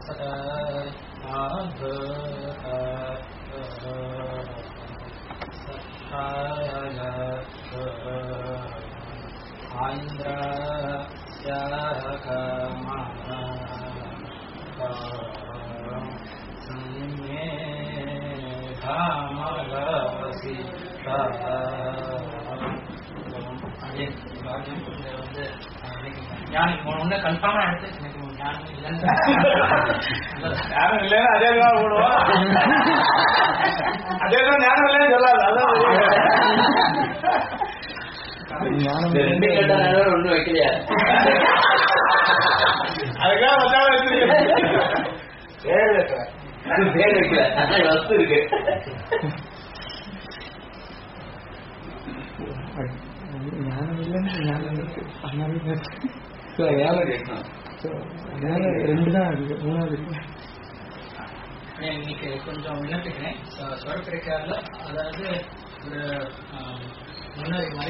ஒண்ணு கன்ஃபார்மா எடுத்து எனக்கு ஞானம் இல்லைன்னு ஞானம் இல்லைன்னு அதேதான் போடுவோம். அதேதான் ஞானம் இல்லைன்னு சொல்லாது. அதான் ரெண்டு கேட்டா ஒண்ணு வைக்கலையா? அதுக்காக வச்சாலும் வச்சிருக்கேன். பேர் வைக்கல, வஸ்து இருக்கு. ஞானம் இல்லைன்னு ஞானம் இருக்கு. ரெண்டு தான் இருக்கு, மூணாவது இருக்கு. இன்னைக்கு கொஞ்சம் விண்ணப்பிக்கிறேன். ஸ்வரப்பிரிக்காரில் அதாவது ஒரு முன்னறி மாதிரி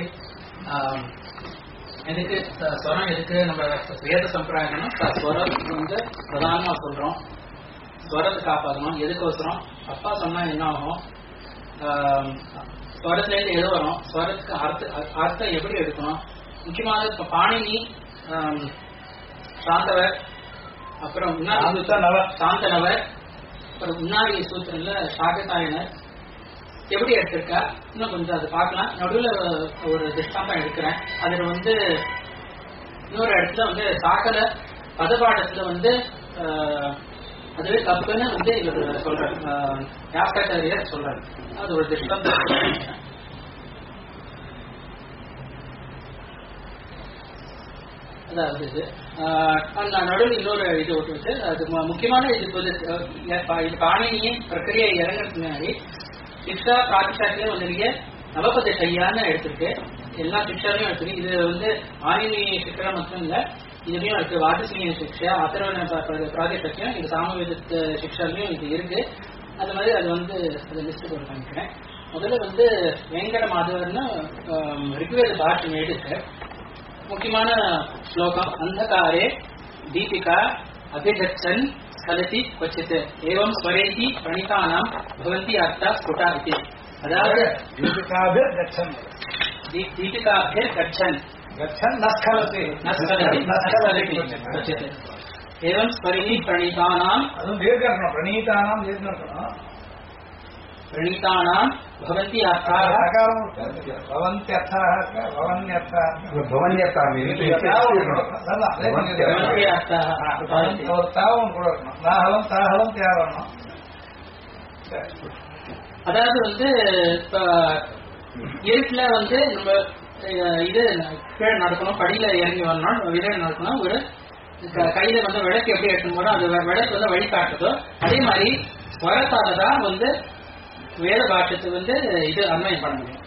எதுக்கு ஸ்வரம், எதுக்கு நம்ம வேத சம்பிரதாயம்னா ஸ்வரம் வந்து பிரதானமா சொல்றோம். ஸ்வரத்தை காப்பாற்றணும். எதுக்கோசரம்? அப்பா சொன்னா என்ன ஆகும்? ஸ்வரத்துலேருந்து எது வரும்? ஸ்வரத்துக்கு அர்த்தம் எப்படி எடுக்கணும்? முக்கியமாக இப்ப பாணினி, சாந்தவர், அப்புறம் சாந்தனவர், அப்புறம் முன்னாடி சூத்திரம்ல சாகசாயனர் எப்படி எடுத்திருக்கா இன்னும் கொஞ்சம் அதை பார்க்கலாம். நடுவில் ஒரு திஷ்டாந்தம் எடுக்கிறேன். அதுல வந்து இன்னொரு இடத்துல வந்து சாக்கர பதபாடத்துல வந்து அதுவே தப்புன்னு வந்து இவர் சொல்றாரு, யாஸ்காச்சாரியர் சொல்றாரு. அது ஒரு திஷ்டாந்தம். அதாவது இது அந்த நடுவில் இன்னொரு இது விட்டு அது முக்கியமான இது பாணினிய பிரக்கிரியை இறங்குறதுக்கு முன்னாடி சிக்ஷா பிராத்திசாக்கியம் வந்து நவபத சையான்னு எடுத்திருக்கு. எல்லா சிக்ஷாலையும் எடுத்துருக்கு. இது வந்து ஆனினி சிக்ஷா மட்டும் இல்ல, இதுலயும் இருக்கு. வாதசீனிய சிக்ஷா, அத்தர்வண பிராதிசக்கியம், இது சாமவேத சிக்ஷாலையும் இது இருக்கு. அது மாதிரி அது வந்து அதை லிஸ்ட் போட்டு பண்ணிக்கிறேன். முதல்ல வந்து வெங்கட மாதவர்னு ரிக்வேத பாஷ்யம் எடுக்க முக்கியமான ஸ்லோகம். அந்தகாரே தீபிகா அபிகச்சன் ஸ்கலதி क्वचित् एवं स्वरेति प्रणीतानां भवन्ति अर्थः स्फुटा इति. अदावद् दीपिकाभिर् गच्छन् न स्खलति क्वचित् एवं स्वरेति प्रणीतानां प्रणीतानां भवन्ति अर्थाः அதாவது வந்து இப்ப இருட்டுல வந்து நம்ம இது கீழே நடக்கணும், படியில இறங்கி வரணும், விதை நடக்கணும். ஒரு கையில வந்து விளக்கு எப்படி எடுக்கணும் போது அந்த விளக்கு வந்து வழிகாட்டுதோ அதே மாதிரி ஸ்வரத்தாலதான் வந்து வேத பாஷ்யத்தை வந்து இது அன்வயம் பண்ண முடியும்.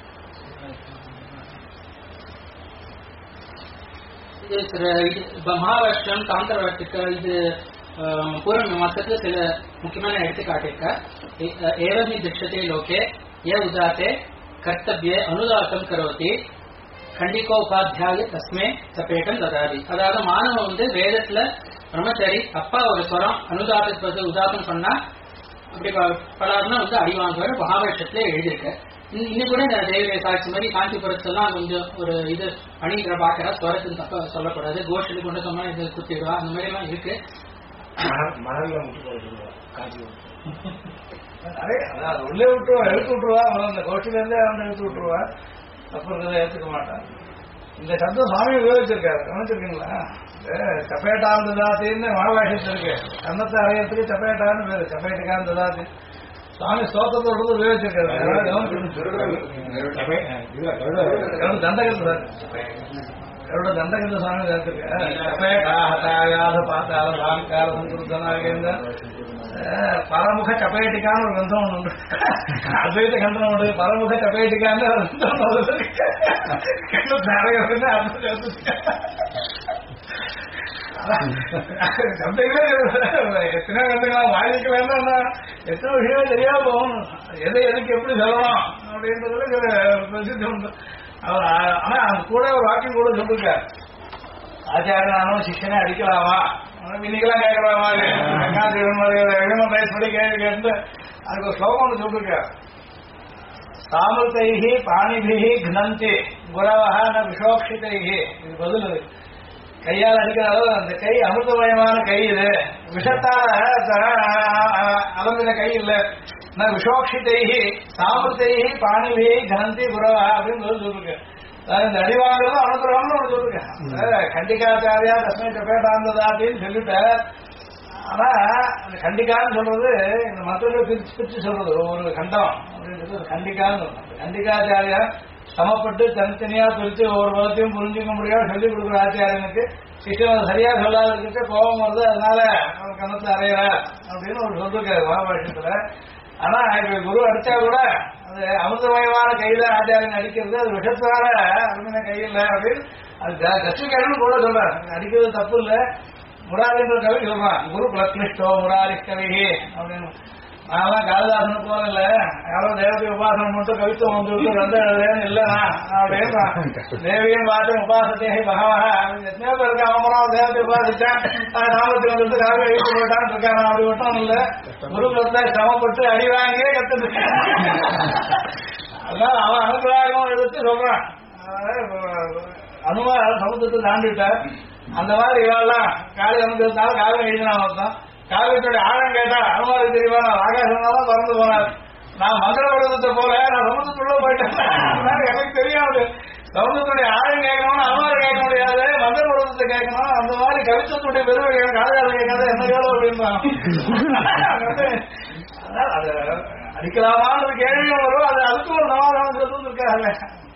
இது மகாராஷ்டிரம் காந்தரவர்த்துக்கு இது பூர்வ மாசத்துல சில முக்கியமான எடுத்துக்காட்டிருக்க. ஏவமி திக்ஷதே லோகே ஏ உதாத்தே கர்த்தவ்யே அனுதாத்தம் கரோதி கண்டிகோபாத்தியாய தஸ்மே சப்பேட்டம் ததாதி. அதாவது மாணவன் வந்து வேதத்துல பிரம்மச்சாரி அப்பா ஒரு ஸ்வரம் அனுதாத்தத்துக்கு உதாத்தம் சொன்னா அப்படி பலர்னா வந்து அடிவாங்குவார். மகாபாஷ்யத்துல எழுதியிருக்க. இன்னும் கூட இந்த தேவிய சாட்சி மாதிரி காஞ்சிபுரத்துலாம் கொஞ்சம் ஒரு இது அணிகிற பாக்குறா ஸ்வரத்துக்கு தப்ப சொல்லக்கூடாது, கோஷ்டி கொண்டு சொன்னா இது குத்திடுவா, அந்த மாதிரி எல்லாம் இருக்கு. மணல்ல உள்ளே விட்டுருவா, எடுத்து விட்டுருவா. அந்த கோஷ்டில இருந்தே அவன் எடுத்து விட்டுருவா. அப்புறம் எடுத்துக்க மாட்டான். இந்த சப்தம் சுவாமி உபயோகிச்சிருக்காரு, கவனிச்சிருக்கீங்களா? சப்பேட்டான் தாத்தின்னு மகாபாஷ்யத்தில் இருக்கு. கன்னத்தை அறையத்துக்கு சப்பேட்டான்னு பேரு, சப்பேட்டுக்கான் தாத்தி. சுவாமி ஸ்தோத்திரத்தோடு உபயோகிச்சிருக்காரு. தண்டகத்தை அவரோட தண்டகத்தை சுவாமி பரமுக சப்பேட்டிக்கான்னு ஒரு கிரந்தம் ஒன்று உண்டு. அத்வைத கண்டம் உண்டு. பரமுக சப்பேட்டிக்கான்னு எத்தனை கண்டுக்கலாம் வாழிக்க வேண்டாம்னா எத்தனை விஷயம் தெரியாம போகணும். எதை எதுக்கு எப்படி சொல்லலாம் அப்படின்றதுல உண்டு. அவர் ஆனா அது கூட ஒரு வாக்கியம் கூட சொல்லிருக்காரு. ஆச்சாரியனாலும் சிஷ்யனே அடிக்கலாமா, இன்னைக்கெல்லாம் கேட்கலாமா, ஹியூமன் ரைட்ஸ் படி கேள்வி கேட்டு அதுக்கு ஒரு ஸ்லோகம் ஒன்று சொல்லிருக்காரு. சாமிருத்தைஹி பாணிபிஹி கனந்தி குரவஹ ந விஷோக்ஷிதைஹி. இது பதில். அது கையால் அடிக்கிற அளவு அந்த கை அமிர்தமயமான கை, இது விஷத்தால அலம்பின கை இல்ல. நான் விஷோக்ஷிதைஹி சாமிருத்தைஹி பாணிபிஹி கனந்தி குரவஹ அப்படின்னு பதில் சொல்லிருக்கு. இந்த அடிவாங்கிறது அனுகிரகம்னு ஒன்று சொல்லிருக்கேன். கண்டிகாச்சாரியா தஸ்மை கபேடாந்ததாத்தின்னு சொல்லிட்டேன். ஆனா அந்த கண்டிக்கான்னு சொல்றது இந்த மற்றவர்கள் பிரிச்சு பிரிச்சு சொல்றது ஒரு கண்டம் அப்படின்றது கண்டிக்கான்னு சொல்றோம். கண்டிகாச்சாரியா சமப்பட்டு தனித்தனியா பிரிச்சு ஒவ்வொரு பதத்தையும் புரிஞ்சுக்க முடியாது சொல்லிக் கொடுக்குற ஆச்சாரியனுக்கு சிஷ்யம் சரியா சொல்லாததுக்கு கோபம் வருது, அதனால அவன் கணத்துல அறையிற அப்படின்னு ஒரு சொல்லிருக்காரு மகாபாஷ்யத்துல. ஆனா இப்ப குரு அடிச்சா கூட அது அமிர்தமயமான கையில ஆச்சாரியன் அடிக்கிறது, அது விஷத்தால அருமையான கையில் அப்படின்னு அது கஷ்டிக்காரன்னு கூட சொல்றாரு. அடிக்கிறது தப்பு இல்லை. முராரின்ற கவி சொல்றான், குரு பிரத்னிஷ்டோ முராரி கவி அப்படின்னு. நான்லாம் காளிதாசனு போல இல்ல, யாரோ தேவதை உபாசனம் மட்டும் கவித்துவம் வந்து வந்து எழுதுறேன்னு இல்லைண்ணா அப்படின்னு. தேவியும் பார்த்து உபாசத்தே பகவா எத்தனையோ பேருக்கு அவமரம் தேவதை உபாசிச்சான், நாமத்துக்கு வந்துட்டு காவி எழுத்து போட்டான்னு இருக்கான். அப்படி மட்டும் இல்ல, குரு பிரத்ன சிரமப்பட்டு அடி வாங்கியே கத்துருக்கான். அதனால அவன் அனுகிரகம் எடுத்து சொல்றான். அனுமார் சமுத்திரத்தை தாண்டிட்டார். அந்த மாதிரி இவாள்லாம் காலை அனுபவத்தால காவியம் எழுதினான் ஒருத்தன். காவியத்துடைய ஆழம் கேட்டா அனுமாருக்கு தெரியுமா, நான் ஆகாசம் தான் பறந்து போனார். நான் மந்திர விரதத்தை போல நான் சமுத்திரத்துள்ள போயிட்டேன், எனக்கு தெரியாது. சமுத்திரத்துடைய ஆழம் கேட்கணும்னு அனுமார் கேட்க முடியாது, மந்திர விரதத்தை கேட்கணும். அந்த மாதிரி கவித்துவத்துடைய பெருமை காதலாளர் கேட்காத என்ன கேளோ அப்படின்றான். அதனால அது அடிக்கலாமான்னு கேள்வியும் வரும். அது அதுக்கு ஒரு சமாதானம் சொல்லுன்னு இருக்காங்க.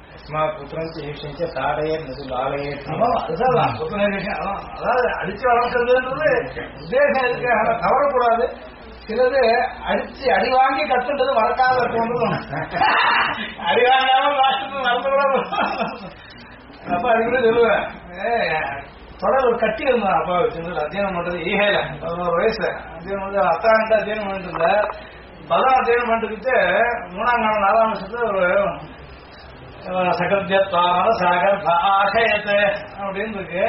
அதாவது அடிச்சு வளர்க்கறதுன்றது உத்தேசம் இருக்கு, ஆனா தவறக்கூடாது. சிலது அடிச்சு அடி வாங்கி கத்துன்றது வளர்க்காத இருக்கணும். அடி வாங்காம லாஸ்ட்டுக்கு மறந்து கூட அப்ப அதுக்குள்ள சொல்லுவேன். தொடர் ஒரு கட்டி இருந்தான் அப்பா வச்சிருந்தது அத்தியனம் பண்றது ஈகையில 11 வயசு அத்தியனம் வந்து அத்தான்ட்டு அத்தியனம் பண்ணிட்டு இருந்த. பதம் அத்தியனம் பண்ணிட்டு 3ஆம் நாள் 4ஆம் வருஷத்துல ஒரு சகர்ஜத்வாம சாகர் ஆசயத்து அப்படின்னு இருக்கு.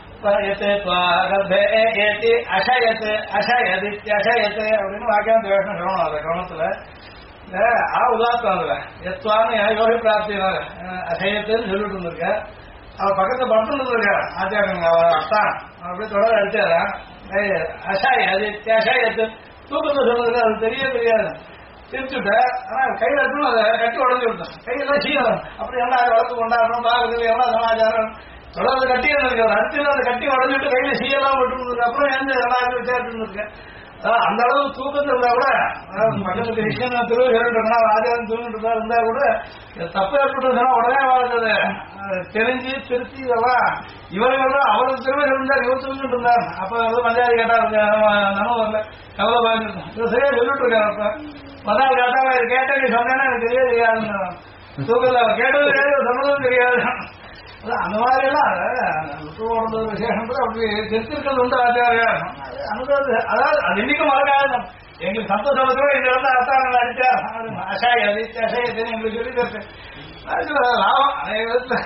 அசயத்து அசயதித்ய அசயத்து அப்படின்னு வாக்கியம் வேஷம் சொல்லணும். அந்த கிரமத்துல உதாத்தம் அதுல எத்வான்னு யோகி பிராப்தினால அசயத்துன்னு சொல்லிட்டு இருந்திருக்க. அவர் பக்கத்துல படுத்துட்டு இருந்திருக்காரு ஆச்சாரியங்க. அவர் அத்தான் அப்படியே தொடர் அடிச்சாரா அசயதித்ய அசயத்து தூக்கத்தை சொல்றதுக்கு அது தெரியாது. திருச்சுட்ட ஆனா கையில இருக்கணும், அதை கட்டி உடஞ்சி விட்டோம். கையெல்லாம் சீனம் அப்படி என்ன வளர்த்து கொண்டாடணும் பாக்குறது எவ்வளவு சமாச்சாரம் தொடர்ந்து கட்டி இருந்திருக்கு. அடுத்து அந்த கட்டி உடஞ்சிட்டு கையில சீயெல்லாம் விட்டு அப்புறம் எந்த எல்லாருக்கும் விசாரிட்டு இருக்கேன். அந்த அளவு தூக்கத்தில் இருந்தா கூட பக்கத்துல கிருஷ்ணன் திருவிழா ஆச்சாரம் தூங்கிட்டு இருந்தா கூட தப்பு ஏற்பட்டு உடனே வாழ்ந்தது தெரிஞ்சு திருத்தி இதெல்லாம் இவர்கள் அவருக்கு திரும்ப இருந்தார், இவர் தூங்கிட்டு இருந்தார். அப்ப பஞ்சாயத்து கேட்டா நம்ம வரல கவலை பாய்ஞ்சிருக்கோம். இவர் சரியா சொல்லிட்டு இருக்காரு. அப்ப மதால் கேட்டா கேட்ட நீ சொன்னா எனக்கு தெரியவே தெரியாதுன்னு தூக்கல கேட்டது தெரியாது, சொன்னதும் தெரியாது. அந்த மாதிரி எல்லாம் விட்டு விசேஷம் அப்படி திருத்திருக்கிறது உண்டு ஆச்சாரியா. அதாவது அது இன்னைக்கும் மறக்காது. எங்களுக்கு சந்தோஷத்தோட இந்த வந்து அர்த்தாங்க அடிச்சா அசாய் அது அசாயத்தை எங்களுக்கு சொல்லி தருது. லாபம் அதே விதத்துல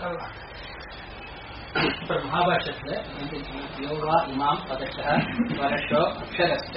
மகாபாஷ்யத்துல யோகா இமாம் பதஷ வருஷோ அக்ஷரஸ்ட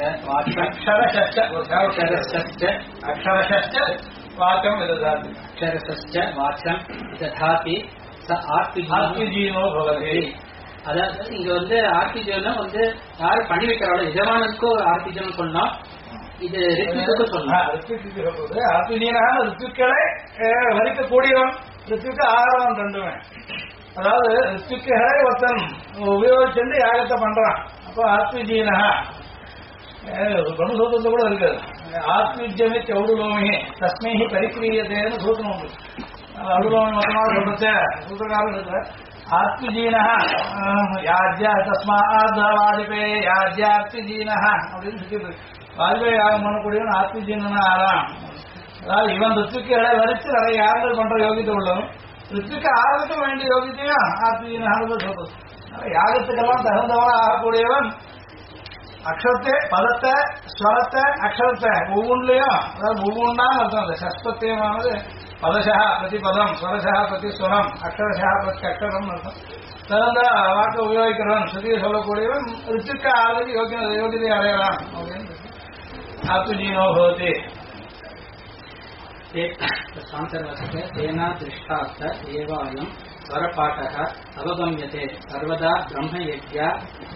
அக்ஷரஸ்ட வாக்கியம் விததாதி அக்ஷரஸ்ட வாக்கியம் விததாதி ஆத்மஜீவோ பவதி. அதாவது இங்க வந்து ஆர்த்திஜனம் வந்து யாரு பண்ணி வைக்கிறாளோ எஜமானுக்கும் ஒரு ஆர்த்திஜனம் சொல்லலாம், இது ரித்துக்கு சொல்லலாம். ஆத்மஜீவனான ரித்துக்களை வரிக்கக்கூடியவன், ரித்துக்கு ஆரவன் ரெண்டுமே. அதாவது ரித்துக்களை ஒருத்தன் உபயோகிச்சு யாகத்தை பண்றான். அப்போ ஆத்மஜீவனா சூத்திரத்தை கூட இருக்காது. ஆத்மஜமே சௌடுலோமி தஸ்மைஹி பரிக்கிரியதேன்னு சூத்திரம் உண்டு. அருளோமி மொத்தமாக சொல்றச்ச சூத்திரக்காரன் இருக்கு. ஆத்மஜீனா யாஜ்யா தஸ்மாத் வாஜபேய யாஜ்யாத்மஜீனா அப்படின்னு சொல்லிட்டு வாஜ்பேயி யாகம் பண்ணக்கூடியவன் ஆத்மஜீனா ஆறான். அதாவது இவன் ரித்துக்களை வரித்து நிறைய யாகங்கள் பண்ற யோகியத்தை உள்ளவன். ரித்துக்கு ஆகிறதுக்கு வேண்டிய யோகியத்தையும் ஆத்மஜீனான்னு சொல்றது. யாகத்துக்கெல்லாம் தகுந்தவன் ஆகக்கூடியவன். அக்ஷரத்தை பதத்தை ஸ்வரத்தை அக்ஷரத்தை ஒவ்வொன்றுலையும் அதாவது ஒவ்வொன்றா அர்த்தம். அந்த சஸ்பத்தியமானது பதசா பிரதி பதம், ஸ்வரசா பிரதி ஸ்வரம், அக்ஷரசா பிரதி அக்ஷரம் அர்த்தம். சிறந்த வாக்கு உபயோகிக்கிறவன் ஸ்ருதியை சொல்லக்கூடியவன் ரிச்சுக்கு ஆகுது யோகியதை அடையலாம் அப்படின்னு ஆத்மஜீனோ பவதி சாந்தர்வசக தேனா திருஷ்டார்த்த ஏவாயம் स्वरपाठः अवगम्यते सर्वदा ब्रह्मयज्ञा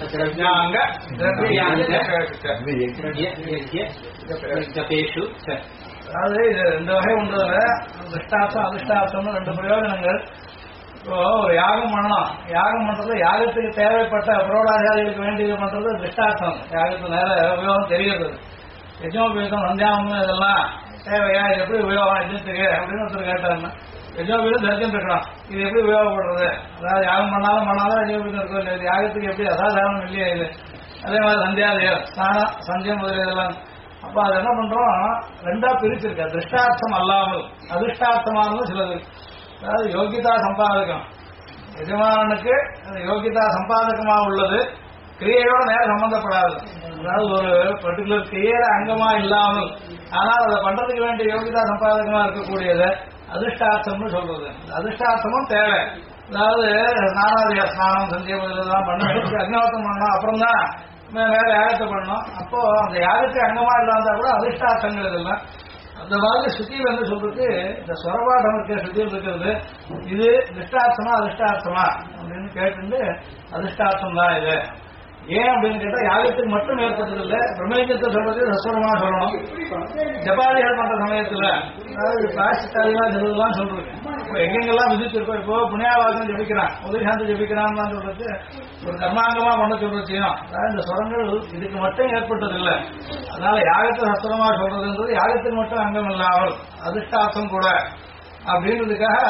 द्रव्याङ्गपेषु அதாவது இது ரெண்டு வகை உண்டதுல திருஷ்டார்த்தம் அதிஷ்டார்த்தம்னு ரெண்டு பிரயோஜனங்கள். இப்போ ஒரு யாகம் பண்ணலாம், யாகம் பண்றது யாகத்துக்கு தேவைப்பட்ட புரோடாச்சாரிகளுக்கு வேண்டியது பண்றது திருஷ்டார்த்தம். யாகத்துக்கு நேர உபயோகம் தெரிகிறது. யஜ்னோபீதம் சந்தியாமம் இதெல்லாம் தேவையா, இது எப்படி உபயோகம் யஜ்னத்துக்கு அப்படின்னு ஒருத்தர் கேட்டாருன்னா யஜ்னோபீதம் தரிசனம் இருக்கணும், இது எப்படி உபயோகப்படுறது, அதாவது யாகம் பண்ணாலும் யஜ்னோபீதம் இருக்கும் இல்லை, இது யாகத்துக்கு எப்படி அசாதாரணம் இல்லையா இது. அதே மாதிரி சந்தியாதேவம் ஸ்நானம் சந்தியம் முதல் இதெல்லாம். அப்ப அது என்ன பண்றோம், ரெண்டா பிரிச்சிருக்க. திருஷ்டார்த்தம் அல்லாமல் அதிஷ்டார்த்தமானதும் சிலது. அதாவது யோகிதா சம்பாதகம், எஜமானுக்கு யோகிதா சம்பாதகமாக உள்ளது, கிரியையோட நேரம் சம்பந்தப்படாது. அதாவது ஒரு பர்டிகுலர் கிரியையில அங்கமா இல்லாமல் ஆனால் அதை பண்றதுக்கு வேண்டிய யோகிதா சம்பாதகமா இருக்கக்கூடியது அதிஷ்டார்த்தம்னு சொல்றது. அதிஷ்டார்த்தமும் தேவை. அதாவது நானாதிக ஸ்நானம் சந்தியம் இதெல்லாம் பண்ண அக்னிஹோத்திரம் பண்ணணும், அப்புறம் தான் வேற யாகத்தை பண்ணணும். அப்போ அந்த யாகத்துக்கு அங்கமா இல்லாத கூட அதிஷ்டார்த்தங்கள் இதெல்லாம். அந்த மாதிரி ஸ்ருதியில் வந்து சொல்றது, இந்த சொரபாடம் இருக்க ஸ்ருதியில் இருக்கிறது இது திஷ்டார்த்தமா அதிஷ்டார்த்தமா அப்படின்னு கேட்டு அதிஷ்டார்த்தம் தான் இது. ஏன் அப்படின்னு கேட்டா யாகத்துக்கு மட்டும் ஏற்பட்டது இல்லை, பிரம்மயஜத்தை சொல்றது ரசவரமா சொல்லணும். ஜபாதிகள் பண்ற சமயத்துல அதாவது பிளாஸ்டிக் இதெல்லாம் சொல்றது இப்போ எங்கெங்கெல்லாம் விதிச்சிருக்கோம். இப்போ புண்ணியாவாசம் ஜபிக்கிறான், உதயசாந்தி ஜபிக்கிறான்னு தான் சொல்றது ஒரு கர்மாங்கமா பண்ண சொல்றதையும். அதாவது இந்த சுரங்கள் இதுக்கு மட்டும் ஏற்பட்டது இல்லை. அதனால யாகத்தை சஸ்திரமா சொல்றதுன்றது யாகத்துக்கு மட்டும் அங்கம் இல்லாமல் அதிஷ்டார்த்தம் கூட அப்படின்றதுக்காக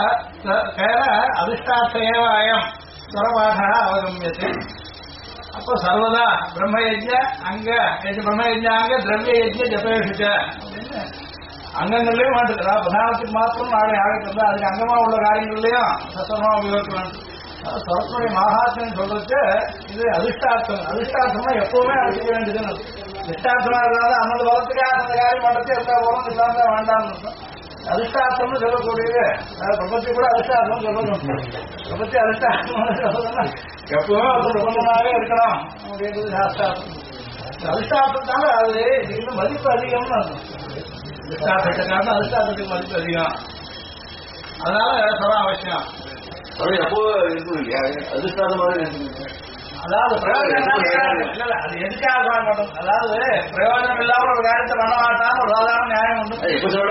கேர அதிஷ்டார்த்த ஏவாயம் சுரபாக அவகமியத்தை. அப்போ சர்வதா பிரம்மயஜ்ய அங்க பிரம்மயஜ்யாங்க திரவிய யஜ்ய ஜபேஷுச்ச அப்படின்னு அங்கங்கள்லயும் வேண்டுகிறா. பிரதானத்துக்கு மாத்திரம் நாளை ஆகத்துல அதுக்கு அங்கமா உள்ள காரியங்கள்லயும் சத்தமா உபயோகிக்கலாம். சரஸ்வதி மகாத்மன் சொல்றது இது அதிஷ்டார்த்தம். அதிஷ்டார்த்தமா எப்பவுமே அழைக்க வேண்டியதுன்னு அதிஷ்டார்த்தமா இருந்தாலும் அந்த பலத்துக்காக அந்த காரியம் பண்றது எந்த உரம் இல்லாம வேண்டாம்னு இருக்கும். அதிஷ்டார்த்தம்னு சொல்லக்கூடியது பிரபத்தி கூட அதிஷ்டார்த்தம் சொல்லணும். பிரபத்தி அதிஷ்டார்த்தம் சொல்லணும்னா எப்பவுமே அது பிரபந்தமாகவே இருக்கணும் அப்படின்றது சாஸ்திரார்த்தம். அதிஷ்டார்த்தத்தால அது இதுக்கு மதிப்பு அதிகம்னு அர்த்தம். அதிஷ்டார்த்தத்தை காரணம் அதிஷ்டார்த்தத்துக்கு மதிப்பு அதிகம். அதனால சொல்ல அவசியம். எப்போ அதிஷ்டாதமாக அதாவது பிரயோஜனம் இல்ல, அது எதுக்காக மாட்டோம். அதாவது பிரயோஜனம் இல்லாமல் ஒரு காரியத்தை பண்ண மாட்டான்னு ஒரு சாதாரண நியாயம் உண்டு.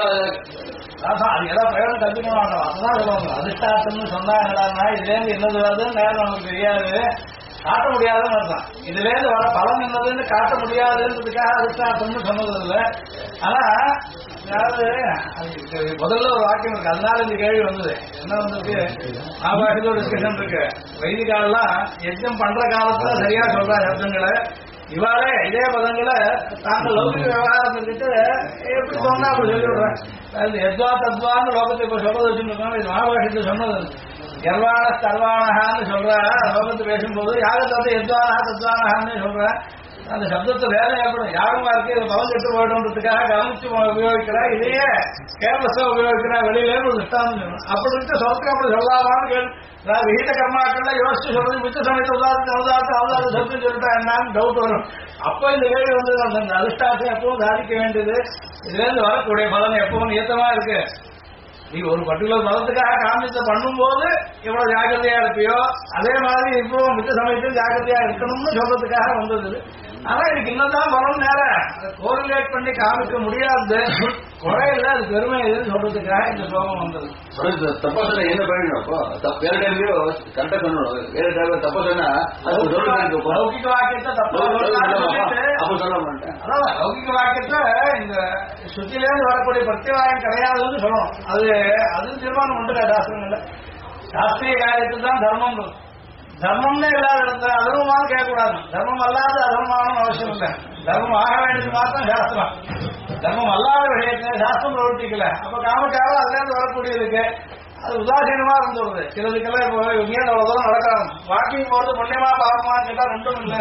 அதான் அது ஏதாவது பிரயோஜனம் கற்றுக்க மாட்டோம். அதுதான் சொல்லுவாங்க. அதிஷ்டார்த்தம்னு சொன்னா என்னடான்னா இதுல இருந்து என்னது வருதுன்னு நேரம் நமக்கு தெரியாது, காட்ட முடியாதுன்னு அர்த்தம். இதுல இருந்து வர பலன் என்னதுன்னு காட்ட முடியாதுன்றதுக்காக அதிஷ்டார்த்தம்னு சொன்னது இல்லை. ஆனா அதாவது முதல்ல ஒரு வாக்கியம் இருக்கு, அதனால இந்த கேள்வி வந்தது. என்ன வந்திருக்கு, ஆபாஷத்துல ஒரு டிஸ்கஷன் இருக்கு. வைதிகாலெல்லாம் யஜ்ஞம் பண்ற காலத்துல சரியா சொல்ற சப்தங்களை இவாளே இதே பதங்களை தாங்கள் லௌகிக விவகாரம் இருந்துட்டு எப்படி சொன்னா அப்படி சொல்லி விடுறேன். எத்வா தத்வான்னு லோகத்தை இப்ப சொல்றது வச்சுருக்கோம். இது மகாபாஷத்தை சொன்னது. கர்வாண சர்வானகான்னு சொல்ற லோகத்தை பேசும்போது யாகத்தை எத்வானகா தத்வானகான்னு சொல்ற அந்த சப்தத்தை வேலை ஏற்படும். யாகமா இருக்கு இது பவன் கெட்டு போயிடும்ன்றதுக்காக கவனிச்சு உபயோகிக்கிறா. இதையே கேர்லஸா உபயோகிக்கிறா. வெளியில ஒரு திஷ்டாந்தம் சொல்லணும். அப்படி இருக்கு சொல்றதுக்கு அப்படி சொல்லாமான்னு கேள்வி. அதாவது விகித கர்மாக்கள்ல யோசிச்சு சொல்றது மிச்ச சமயத்தை அவதாரத்தை சொல்லிட்டு சொல்லிட்டா என்னன்னு டவுட் வரும். அப்ப இந்த கேள்வி வந்து அந்த அதிஷ்டாசம் எப்பவும் சாதிக்க வேண்டியது. இதுல இருந்து வரக்கூடிய பலன் எப்பவும் நியத்தமா இருக்கு. நீ ஒரு பர்டிகுலர் பலத்துக்காக காமிச்ச பண்ணும்போது எவ்வளவு ஜாக்கிரதையா இருப்பியோ அதே மாதிரி இப்போ மிச்ச சமயத்தில் ஜாக்கிரதையா இருக்கணும்னு சொல்றதுக்காக வந்தது. ஆனா இதுக்கு இன்னதான் பலம் நேரம் கோரிலேட் பண்ணி காமிக்க முடியாது. குறையில அது பெருமை எதுன்னு சொல்றதுக்காக இந்த சோகம் வந்தது. தப்பாசனை என்ன பண்ணணும், வேற டைம்லயோ கரெக்டா சொல்லணும். வேற டைம் தப்பாசனா லௌகிக வாக்கியத்தை தப்பா அப்ப சொல்ல மாட்டேன். அதான் லௌகிக வாக்கியத்தை இந்த சுத்திலேருந்து வரக்கூடிய பிரத்யவாயம் கிடையாதுன்னு சொல்லணும். அது தீர்மானம் உண்டு சாஸ்திரங்கள்ல. சாஸ்திரிய காரியத்தில் தான் தர்மம். தர்மம்னே இல்லாத இடத்துல அதர்மமான கேட்கக்கூடாது. தர்மம் அல்லாத அதர்மமான அவசியம் இல்லை. தர்மம் ஆக வேண்டியது மாத்திரம் சாஸ்திரம். தர்மம் அல்லாத விஷயத்தை சாஸ்திரம் பிரவர்த்திக்கல. அப்ப காமக்காக அதுல இருந்து வரக்கூடியதுக்கு அது உதாசீனமா இருந்துருது. சிலதுக்கெல்லாம் இப்போ இங்கேயும் அவ்வளவு தூரம் நடக்கிறாங்க. வாக்கிங் போறது புண்ணியமா பாவமான்னு கேட்டா ரெண்டும் இல்லை.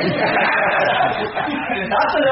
சாஸ்திரம்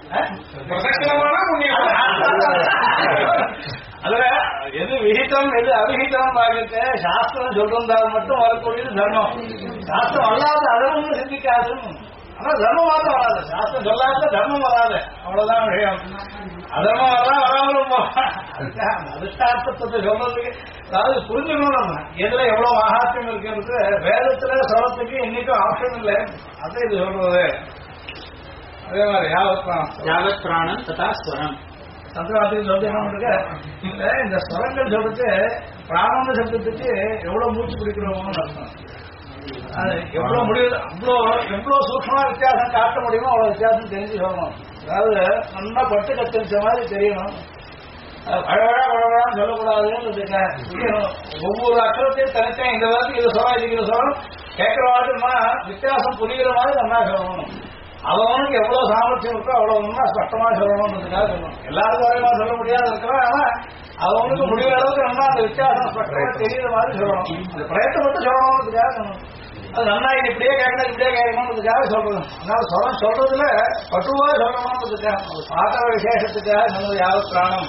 பிரசக்தமான புண்ணியம். அதுல எது விகிதம் எது அபிஹிதம் பார்க்க சாஸ்திரம் சொல்லிருந்தால் மட்டும் வரக்கூடியது தர்மம். சாஸ்திரம் அல்லாத அதர்மம் சிந்திக்காது. ஆனா தர்மம் மாத்திரம் வராது. சாஸ்திரம் சொல்லாத தர்மம் வராது. அவ்வளவுதான் விஷயம். அதர்மம் வரலாம், வராமலும் போகலாம். அதிஷ்டார்த்தத்தை சொல்றதுக்கு அதாவது புரிஞ்சுக்கணும். நம்ம எதுல எவ்வளவு மகாத்மியம் இருக்கிறது. வேதத்துல சொல்றதுக்கு இன்னைக்கும் ஆப்ஷன் இல்லை. அதை இது சொல்றது. அதே மாதிரி யாவத் பிராணம் ததா ஸ்வரம். சந்திரவாதத்துக்கு சொல்றது என்ன இருக்கு இல்ல, இந்த ஸ்வரங்கள் சொல்றது பிராண சப்தத்துக்கு எவ்வளவு மூச்சு பிடிக்கிறோமோன்னு அர்த்தம். அது எவ்வளவு முடியுது எவ்வளவு சூக்ஷமா வித்தியாசம் காட்ட முடியுமோ அவ்வளவு வித்தியாசம் தெரிஞ்சு சொல்லணும். அதாவது நல்லா பட்டு கத்தரிச்ச மாதிரி தெரியணும். வழவழான்னு சொல்லக்கூடாதுன்னு ஒவ்வொரு அக்ஷரத்தையும் தனித்தேன். இந்த வாரத்துக்கு இது சொல்றோம், இதுக்கு இது சொல்றோம் கேட்கறவாட்டுமா வித்தியாசம் புரிகிற மாதிரி நல்லா சொல்லணும். அவனுக்கு எவ்வளவு சாமர்த்தியம் இருக்கோ அவ்வளவு ஸ்பஷ்டமா சொல்லணும்ன்றதுக்காக சொல்லணும். எல்லாருக்கும் ஒரே மாதிரி சொல்ல முடியாது இருக்கிறோம். ஆனா அவனுக்கு முடிவு அளவுக்கு நல்லா அந்த வித்தியாசம் ஸ்பஷ்டமா தெரியுற மாதிரி சொல்லணும். அந்த பிரயத்தப்பட்டு சொல்லணும்ன்றதுக்காக சொல்லணும். அது நல்லா இப்படியே கேட்கணும் இப்படியே கேட்கணும்ன்றதுக்காக சொல்றது. அதனால சொல்றதுல பட்டுவா சொல்லணும்ன்றதுக்காக பாத்திர விசேஷத்துக்காக சொன்னது யாவது பிராணம்.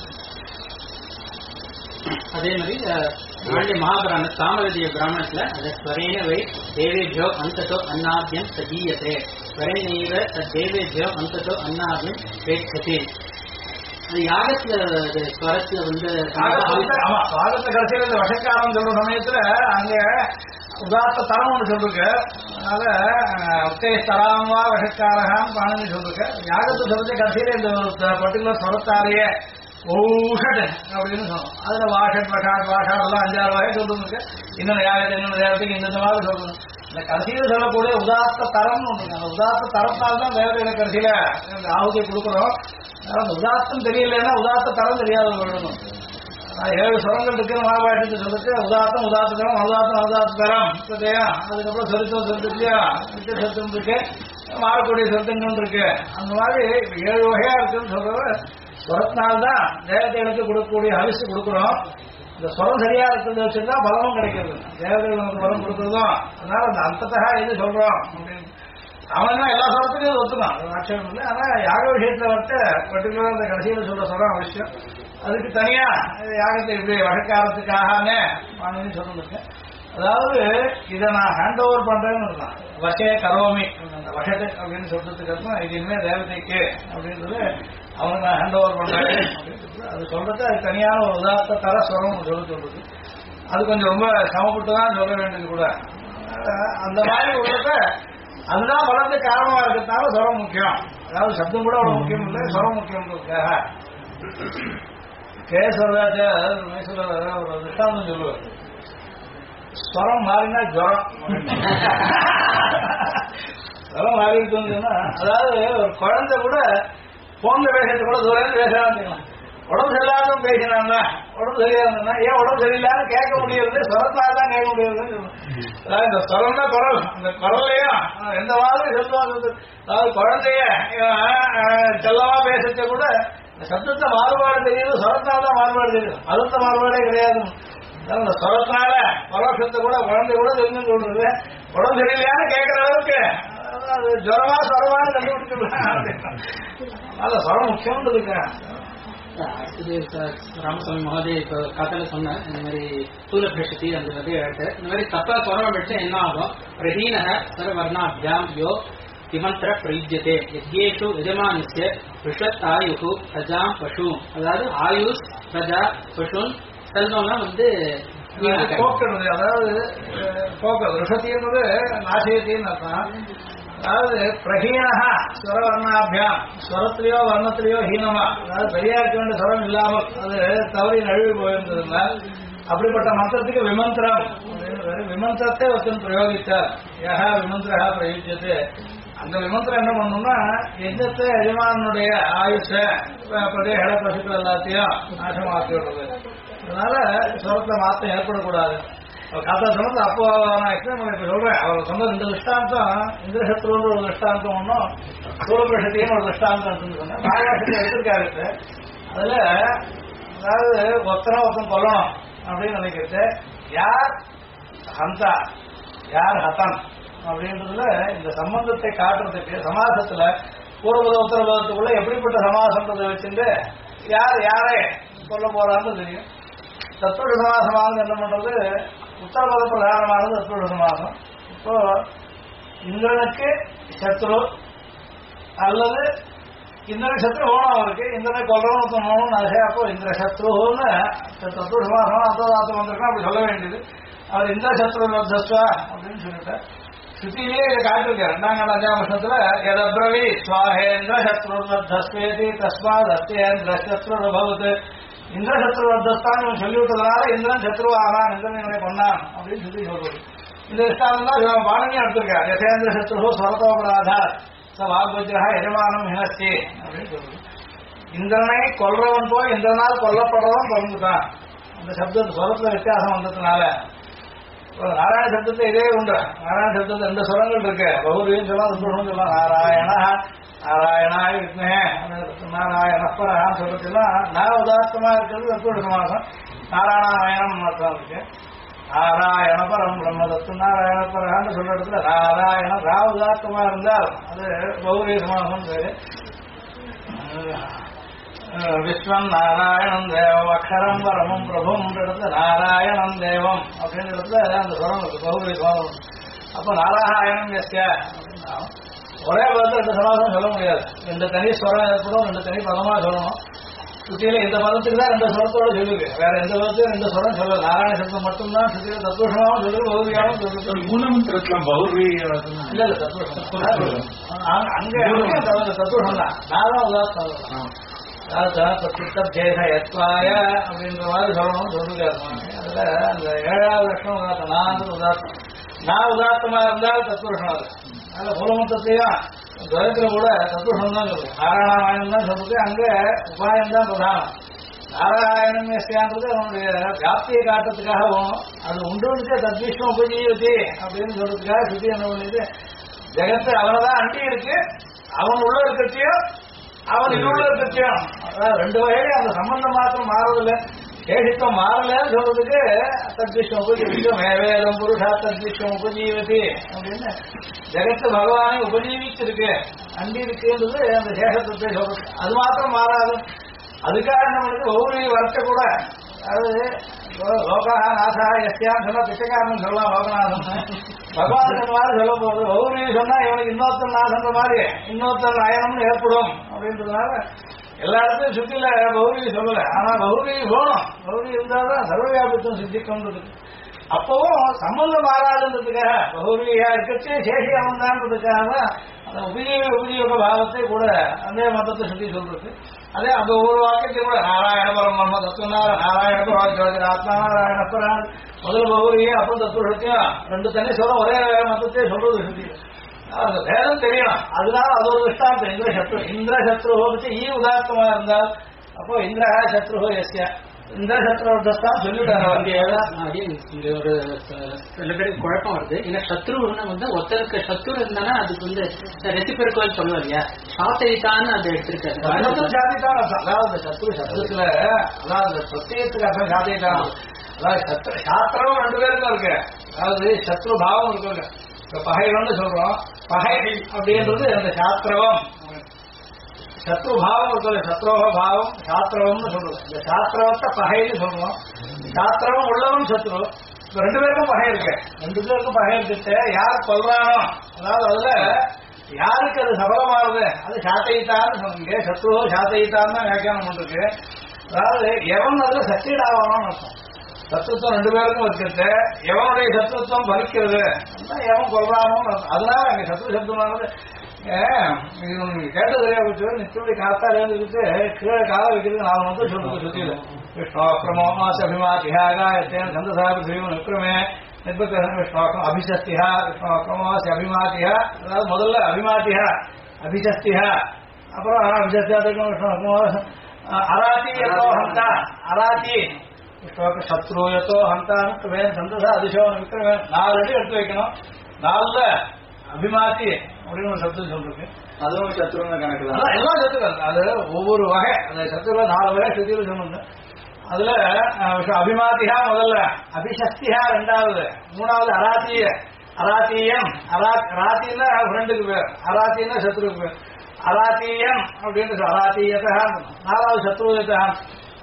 அதே மாதிரி நாளைய மகாபிராம சாமவேதிய பிராமணத்துல அது ஸ்வரேன வை தேவேபியோ அந்ததோ அன்னாபியம் சதீயதே ஸ்வரேனைவ தேவேபியோ அந்ததோ அன்னாபியம் வேட்சதே. அது யாகத்துல ஸ்வரத்துல வந்து பாகத்தை கடைசியில் இந்த வசக்காரம் சொல்ற சமயத்துல அங்க உதாத்த தரம் ஒன்று சொல்லிருக்கு. அதனால தராமா வசக்காரகான்னு பானு சொல்லிருக்கு. யாகத்தை சொல்றது கடைசியில இந்த பர்டிகுலர் ஸ்வரத்தாலேயே ஓஷட் அப்படின்னு சொன்னோம். அதுல வாஷட் வஷாட் வாஷாடெல்லாம் 5-6 வகை சொல்லிருக்கு. இன்னொன்று யாகத்தை இன்னொன்று தேவத்துக்கு இந்த மாதிரி சொல்லணும். இந்த கடைசியில் சொல்லக்கூடிய உதாத்த தரம்னு ஒன்று. அந்த உதாத்த தரத்தால் தான் தேவதைகளை கடைசியில ஆகுதியை கொடுக்குறோம். அந்த உதாத்தம் தெரியலன்னா உதாத்த தரம் தெரியாத சொல்லணும். 7 சுரங்கள் இருக்கு மகாபாரதத்தை சொல்லிட்டு உதாத்தம் உதாத்த தரம் உதாத்த தரம் இல்லையா. அதுக்கப்புறம் சொருத்தம் சொருத்தியா விட்டு சொருத்தம் இருக்கு, மாறக்கூடிய சொருத்தங்கள் இருக்கு. அந்த மாதிரி 7 வகையா இருக்குன்னு சொல்றது ஸ்வரத்தினால்தான் தேவதைகளுக்கு கொடுக்கக்கூடிய அரிசி கொடுக்குறோம். இந்த ஸ்வரம் சரியா இருக்கிறத வச்சுருந்தா பலமும் கிடைக்கிறது. தேவதைகள் நமக்கு பலம் கொடுக்குறதும். அதனால அந்த அந்தத்தகா எது சொல்றோம் அப்படின்னு அவன் தான் எல்லா ஸ்வரத்துக்கும் ஒத்துக்கலாம், ஆட்சேபம் இல்லை. ஆனா யாக விஷயத்துல வந்துட்டு பர்டிகுலரா அந்த கடைசியில் சொல்ற ஸ்வரம் அவசியம். அதுக்கு தனியா யாகத்தை இப்படி வழக்காரத்துக்காகனே வாங்கன்னு சொல்லிருக்கேன். அதாவது இதை நான் ஹேண்ட் ஓவர் பண்றேன்னு இருக்கலாம். வசே கரோமி அந்த வசத்தை அப்படின்னு சொல்றதுக்கு அப்புறம் இது இனிமே தேவதைக்கு அப்படின்றது அவனுக்கு நான் ஹேண்ட் ஓவர் பண்றேன் அப்படின்னு அது சொல்றது. அது தனியான ஒரு உதாரண தர ஸ்வரம் சொல்றது. அது கொஞ்சம் ரொம்ப சமப்பட்டு தான் சொல்ல வேண்டியது கூட. அந்த மாதிரி உள்ளத அதுதான் வளர்ந்து காரணமா இருக்கிறதுனால ஸ்வரம் முக்கியம். அதாவது சப்தம் கூட அவ்வளவு முக்கியம் இல்லை, ஸ்வரம் முக்கியம்ன்றதுக்காக கேசவராஜர் மைசூர் ஒரு திஷ்டாந்தம் சொல்லுவார். ஸ்வரம் மாறினா ஜுரம். ஸ்வரம் மாறிட்டுன்னு சொன்னா அதாவது ஒரு குழந்தை கூட போன்ற பேசுறது கூட தூரம் பேசலாம். உடம்பு சரியில்லாத பேசினாங்க, உடம்பு சரியா இருந்தா ஏன் உடம்பு சரியில்லாத கேட்க முடியாது, ஸ்வரத்தால் தான் கேட்க முடியாது. அதாவது இந்த ஸ்வரம் தான் குரல். இந்த குரல்லையும் எந்த மாதிரி சொல்லுவாங்க. அதாவது குழந்தைய செல்லமா பேசுறது கூட சப்தத்தை மாறுபாடு தெரியுது, ஸ்வரத்தால் தான் மாறுபாடு தெரியுது. அதுத்த மாறுபாடே கிடையாது. அந்த ஸ்வரத்தினால பரோட்சத்தை கூட குழந்தை கூட தெரிஞ்சு சொல்றது. உடம்பு சரியில்லையான்னு கேட்கற அளவுக்கு அது ஜுரமா ஸ்வரமானு கண்டுபிடிச்சிடலாம். அது ஸ்வரம் முக்கியம்ன்றதுக்கு ராமசாமி மகோதய இப்ப காத்தால சொன்ன இந்த மாதிரி ஸ்தூல பிரசக்தி அந்த மாதிரி இந்த மாதிரி தப்பா ஸ்வரம் வச்சு என்ன ஆகும். பிரஹீன சர்வர்ணாபியாம் யோ கிமந்திர பிரயுஜ்யதே யஜ்யேஷு யஜமானஸ்ய ரிஷத்தாயு பிரஜாம் பசு. அதாவது ஆயுஷ் பிரஜா பசுன் செல்வம்லாம் வந்து போக்குறது. அதாவது போக்குறது ரிஷத்தின்றது நாசயத்தின்னு அர்த்தம். அதாவது பிரஹீனஹா ஸ்வரவர்ணாபியாம் ஸ்வரத்திலேயோ வர்ணத்திலேயோ ஹீனமா, அதாவது சரியா இருக்க வேண்டிய ஸ்வரம் இல்லாமல் அது தவறி நழுவி போயிருந்ததுன்னா அப்படிப்பட்ட மந்திரத்துக்கு விமந்திரம். விமந்திரத்தை ஒருத்தன் பிரயோகித்தார். யஹா விமந்திரஹா பிரயோகிச்சது. அந்த விமந்திரம் என்ன பண்ணணும்னா யஜ்ஞத்தை எஜமானுடைய ஆயுஷ பிரதேச பசுக்கள் எல்லாத்தையும் நாசமாக்கி விடுறது. அதனால ஸ்வரத்துல மாற்றம் ஏற்படக்கூடாது. காத்தா சொன்னது அப்போ நான் எக்ஸ்பிளைன் பண்ண இப்ப சொல்றேன். அவர் சொன்ன 2 திருஷ்டாந்தம் இந்திரசத்ருன்னு ஒரு திருஷ்டாந்தம் ஒன்றும் சூரபிரஷத்தின்னு ஒரு திருஷ்டாந்தம் சொன்னேன். நாகராசத்தை எடுத்திருக்காரு. அதுல அதாவது ஒருத்தன் கொல்லணும் அப்படின்னு நினைக்கிறது. யார் ஹந்தா யார் ஹதன் அப்படின்றதுல இந்த சம்பந்தத்தை காட்டுறதுக்கு சமாசத்துல பூர்வபத உத்தரபதத்துக்குள்ள எப்படிப்பட்ட சமாசம்ன்றதை வச்சுட்டு யார் யாரே சொல்ல போறான்னு தெரியும். தத்துவ சமாசமானது என்ன பண்றது, உத்தரபத பிரதானமானது தத்துவ சமாசம். இப்போ இந்திரனுக்கு சத்ரு அல்லது இந்திரன் சத்ரு ஓணம் இருக்கு, இந்திரனை கொல்லணும் ஓணும் அது. அப்போ இந்திர சத்ருன்னு தத்துவ சமாசம் அர்த்ததார்த்தம் வந்திருக்கா அப்படி சொல்ல வேண்டியது. அவர் இந்திர சத்ரு தஸ்வா அப்படின்னு சொல்லிட்டார். ஸ்ருதியிலே இதை காட்டிருக்காரு 2ஆம் கண்ட 5ஆம் வருஷத்துல எதப்ரவி ஸ்வாஹேந்திர சத்ருவர்தஸ்வேதி தஸ்மாத் அத்தியேந்திர சத்ருபவத். இந்திர சத்ருவர்தஸ்தான் சொல்லிவிட்டதுனால இந்திரன் சத்ருவானான், இந்திரன் இவனை கொண்டான் அப்படின்னு சொல்லி சொல்றது. இந்த ஸ்தானம் தான் பாணனியும் எடுத்திருக்காரு. யசேந்திர சத்ரு ஸ்வரதோபராதா ச வாக்வஜ்ரா எஜமானம் ஹினஸ்தி அப்படின்னு சொல்றது. இந்திரனை கொல்றவன் போய் இந்திரனால் கொல்லப்படுறவன் பிறந்துட்டான். அந்த சப்த ஸ்வரத்துல வித்தியாசம் வந்ததுனால நாராயண சப்தத்தை இதே உண்டு. நாராயண சப்தத்தை 2 ஸ்வரங்கள் இருக்கு. பகுதியும் சொல்லலாம், துன்பம் சொல்லலாம். நாராயண நாராயணாய வித்மே நாராயணப்பரான்னு சொல்றதுலாம் நான் உதாரணமா இருக்கிறது தத்துவ சமாசம். நாராயணாயணம் அர்த்தம் இருக்கு. நாராயணபரம் பிரம்ம தத்துவ நாராயணப்பரான்னு சொல்ற இடத்துல நாராயண ரா உதாரணமா இருந்தால் அது பௌரிய சமாசம் பேரு. விஸ்வம் நாராயணம் தேவம் அக்ஷரம் பரமம் பிரபும் இடத்துல நாராயணம் தேவம் அப்படின்ற இடத்துல அந்த ஸ்வரம் இருக்கு பௌரிய சமாசம். அப்போ நாராயணம் எஸ்யா அப்படின்னா ஒரே பதத்தை 2 சமாசம் சொல்ல முடியாது. 2 தனி ஸ்வரம் ஏற்படும், 2 தனி பதமா சொல்லணும். சுத்தியில இந்த பதத்துக்கு தான் 2 ஸ்வரத்தோட சொல்லுது. வேற எந்த பதத்தையும் 2 ஸ்வரம் சொல்ல. நாராயண சப்தம் மட்டும்தான் சுத்தியில தத்துவமாவும் சொல்லுது, பௌரியாவும் சொல்லுது. மூலமந்திரத்துல பௌர்வி இல்ல இல்ல தத்துவம் அங்க தத்துவம் தான். நான் உதாரணம் பிரசித்தேசயத்வாய அப்படின்ற மாதிரி சொல்லணும்னு சொல்லிருக்காரு. அதுல அந்த 7வது லட்சணம் உதாரணம் நான் உதாரணம். நான் உதாரணமா இருந்தால் தத்துவம் அது. அதனால மூலமந்திரத்தையும் துவயத்துல கூட தத்துவம் தான் சொல்லுது. நாராயணாயணம் தான் சொல்றது. அங்க உபாயம் தான் பிரதானம். நாராயணம் எஸ்யான்றது அவனுடைய வியாப்தியை காட்டுறதுக்காக போகணும். அது உண்டு தத்விஷ்ணம் உபஜீவதி அப்படின்னு சொல்றதுக்காக சுத்தி என்ன பண்ணிது, ஜெகத்து அவனதான் அண்டி இருக்கு, அவன் உள்ள இருக்கத்தையும் அவன் இது உள்ள இருக்கத்தையும், அதாவது 2 வகையிலும் அந்த சம்பந்தம் மாத்திரம் மாறுறதில்லை, ஏடித்தம் மாறலன்னு சொல்றதுக்கு தத்விஷ்ணம் உபஜீவிக்கும் வேதம் புருஷா தத்விஷ்ணம் உபஜீவதி அப்படின்னு ஜெகத்து பகவானை உபஜீவிச்சிருக்கு, அண்டி இருக்குன்றது அந்த சேஷத்தை சொல்றது. அது மாத்திரம் மாறாது. அதுக்காக என்ன பண்ணுது, ஒவ்வொரு வரத்தை கூட அதாவது லோகா நாசா எஸ்யான்னு சொன்னா பிச்சைக்காரன் சொல்லலாம் லோகநாதன். பகவானுக்கு மாதிரி சொல்ல போகுது. ஒவ்வொரு சொன்னா இவனுக்கு இன்னொருத்தன் நாசன்ற மாதிரி இன்னொருத்தன் அயனம்னு ஏற்படும் அப்படின்றதுனால எல்லா இடத்தையும் சுத்தில பௌரி சொல்லல. ஆனா பௌரி போகணும், பௌரி இருந்தால்தான் சர்வவியாபித்தம் சித்திக்கும்ன்றது. அப்பவும் சம்பந்தம் மாறாதுன்றதுக்காக பௌரியா இருக்கச்சே சேஷி அவன் தான்றதுக்காக அந்த உபஜீவ பாவத்தை கூட அந்த மதத்தை சுத்தி சொல்றது. அதே அந்த ஒவ்வொரு வாக்கியத்தையும் கூட நாராயண பரம தத்துவனார நாராயண ஆத்மா நாராயணப்பரான் முதல் பௌரியே அப்புறம் தத்துவத்தையும் 2 தனி சொல்ல ஒரே மதத்தையே சொல்றது சுத்தி. அந்த பேதம் தெரியணும். அதனால அது ஒரு விஷாந்தம். இந்திர சத்ரு இந்திர சத்ருஹோ பற்றி உதாரணமா இருந்தால் அப்போ இந்திர சத்ருஹோ எஸ்யா இந்திர சத்ருதான் சொல்லிட்டாங்க. இங்க ஒரு சில பேருக்கு குழப்பம் வருது. இல்ல சத்ருன்னு வந்து ஒருத்தருக்கு சத்ரு இருந்தானா அதுக்கு வந்து ரெசிபெருக்கோல் சொல்லுவோம் இல்லையா, சாத்தைத்தான்னு அதை எடுத்திருக்காரு. சாதித்தான் அதாவது சத்ரு சத்ருத்துல அதாவது பிரத்யேகத்துக்கு அர்த்தம் சாதித்தான். அதாவது சாஸ்திரம் 2 பேருக்கும் இருக்கு. அதாவது சத்ரு பாவம் இருக்குங்க. இப்ப பகைவன்னு சொல்றோம். பகை அப்படின்றது அந்த சாஸ்திரவம். சத்ரு பாவம் இருக்குல்ல, சத்ரோக பாவம் சாஸ்திரவம்னு சொல்றது. இந்த சாஸ்திரவத்தை பகைன்னு சொல்றோம். சாஸ்திரவம் உள்ளவன் சத்ரு. இப்ப 2 பேருக்கும் பகை இருக்கு. 2 பேருக்கும் பகை இருக்கு. யார் கொல்றானோ அதாவது அதுல யாருக்கு அது சபலமாகுது அது சாத்தைத்தான்னு சொன்னீங்க. சத்ருவோ சாத்தைத்தான் தான் வியாக்கியானம் பண்றது. அதாவது எவன் அதுல சக்சீட் ஆகணும்னு அர்த்தம். சத்ருத்வம் 2 பேருக்கும் இருக்கிறது. எவனுடைய சத்ருத்வம் பலிக்கிறது எவன் கொள்றானோ அதனால அங்க சத்ரு சப்தமானது கேட்ட தெரியா போச்சு. நிச்சயம் காத்தால இருந்துட்டு கீழே கால வைக்கிறது 4 மந்திரம் சொல்லுங்க சுத்தியில. விஷ்ணோக்கிரமோமாச அபிமாத்தியாகாயத்தேன் சந்தசாபிம் விக்ரமே நிர்பத்தம் விஷ்ணோக்கம் அபிஷஸ்தியா விஷ்ணோக்கிரமோமாச அபிமாத்தியா. அதாவது முதல்ல அபிமாத்தியா அபிஷஸ்தியா அப்புறம் அபிஷஸ்தியாத்துக்கும் விஷ்ணோக்கமோ அராத்தி எதோ ஹந்தா அராத்தி விஷ்ணோக்க சத்ருயத்தோ ஹந்தான்னு வேணும் சந்தசா அதிசோன விக்ரமே 4 அடி எடுத்து வைக்கணும். 4ல அபிமாத்தி அப்படின்னு ஒரு சப்தம் சொல்லிருக்கு. அதுவும் சத்ருன்னு கணக்கு தான். எல்லாம் சத்துக்கள் அது ஒவ்வொரு வகை அந்த சத்துக்கள் 4 வகை சுத்தியில சொன்னது. அதுல அபிமாத்தியா முதல்ல, அபிஷஸ்தியா 2வது, 3வது அராத்திய அராத்தியம். அராத்தின்னா ஃப்ரெண்டுக்கு பேர், அராத்தின்னா சத்ருக்கு பேர். அராத்தியம் அப்படின்னு அராத்தியத்தான் 4வது சத்ருதத்தான்.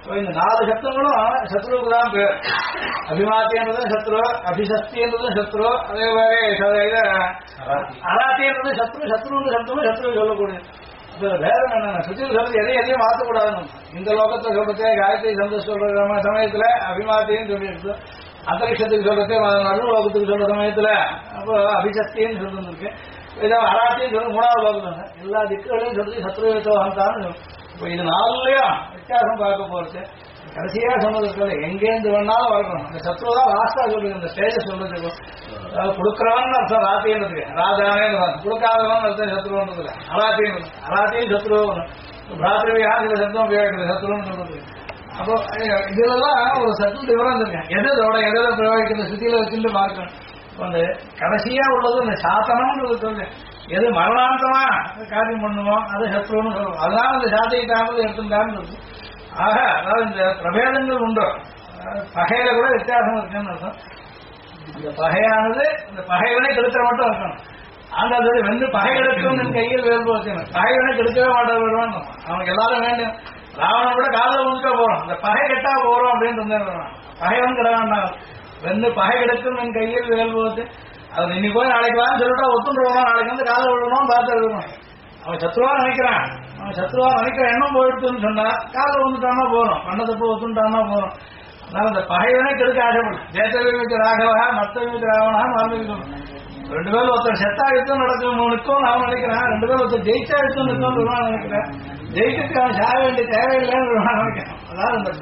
இந்த 4 சப்தங்களும் சத்ருவுக்கு தான் பேர். அபிமாத்தின்றதும் சத்ரு, அபிசஸ்தின்றதும் சத்ரு, அதே மாதிரி அராத்தின்றது சத்ரு, சத்ருன்னு சப்தமும் சத்ரு சொல்லக்கூடியது. வேதம் என்ன சுத்தியில் சொல்றது எதையும் மாற்றக்கூடாதுன்னு. இந்த லோகத்தை சொல்றதே காயத்ரி சந்தோஷம் சொல்ற சமயத்துல அபிமாத்தின்னு சொல்லிட்டு, அந்தரிஷத்துக்கு சொல்றதே நடுலோகத்துக்கு சொல்ற சமயத்துல அப்போ அபிசக்தின்னு சொல்லிருக்கு. இதை அராத்தின்னு சொல்லி 3வது லோகம் எல்லா திக்குகளையும் சொல்லி சத்ருவேத்தோ அந்தான்னு. இப்போ இது 4லயும் வித்தியாசம் பார்க்க போறது. கடைசியா சொன்னது எங்கேருந்து வேணாலும் வரணும். அந்த சத்ரு தான் லாஸ்டா சொல்லுங்க, இந்த ஸ்டேஜ சொல்றதுக்கு. கொடுக்கிறவன் அர்த்தம் ராத்தின்னு, ராஜாவே கொடுக்காதவன் அர்த்தம் சத்ருவன்றது. அராத்தியும் சத்ருவன் பிராத்திரியா சில சப்தம் உபயோகிக்கிறது சத்ருன்னு சொல்றது. அப்போ இதுலலாம் ஒரு சத்து டிஃபரன்ஸ் இருக்கு. எதோட எதை பிரயோகிக்கிற ஸ்திதியில வச்சுட்டு பார்க்கணும். அந்த கடைசியா உள்ளது இந்த சாத்தனம்ன்றது சொல்லு, எது மரணாந்தமா காரியம் பண்ணுவோம் அது சத்ருன்னு சொல்லுவோம். அதனால இந்த சாத்தையை தாமதம் எடுத்துட்டான்னு இருக்கு. ஆக அதாவது இந்த பிரபேதங்கள் உண்டு. பகையில கூட வித்தியாசம் இருக்குன்னு அர்த்தம். இந்த பகையானது இந்த பகைவனை கெடுக்கிற மட்டும் இருக்கணும். ஆனா அது வந்து பகை கெடுக்கும் கையில் வேறு வச்சுக்கணும். பகைவனை கெடுக்கவே மாட்டேன். அவனுக்கு எல்லாரும் வேண்டும். ராவணன் கூட காதல ஊட்ட போறோம், இந்த பகை கெட்டா போறோம் அப்படின்னு பகைவன் கிட வேண்டாம். வந்து பகை கெடுக்கும் என் கையில் வேல் போச்சு. அது இன்னைக்கு போய் நாளைக்கு வான்னு சொல்லிட்டா ஒத்துட்டுருவோம், நாளைக்கு வந்து காதல் விடணும் பார்த்து இருக்கணும். அவன் சத்ருவா நினைக்கிறான், அவன் சத்ருவா நினைக்கிற எண்ணம் போயிடுத்துன்னு சொன்னா காதல் வந்துட்டான்னா போறோம், பண்ணதப்போ ஒத்துட்டான்னா போறோம். அதனால இந்த பகைவனே கெடுக்க ஆசைப்படும். ஜேதவிமிக்கு ராகவா மத்தவிமிக்கு ராவணா மார்மிக்கணும். 2 பேரும் ஒருத்தர் செத்தா யுத்தம் நிற்கும் அவன் நினைக்கிறான். 2 பேரும் ஒருத்தர் ஜெயிச்சா யுத்தம் நிற்கும் நினைக்கிறேன். ஜெயிச்சுக்கு அவன் சாக வேண்டிய தேவையில்லைன்னு நினைக்கிறான். அதாவது இந்த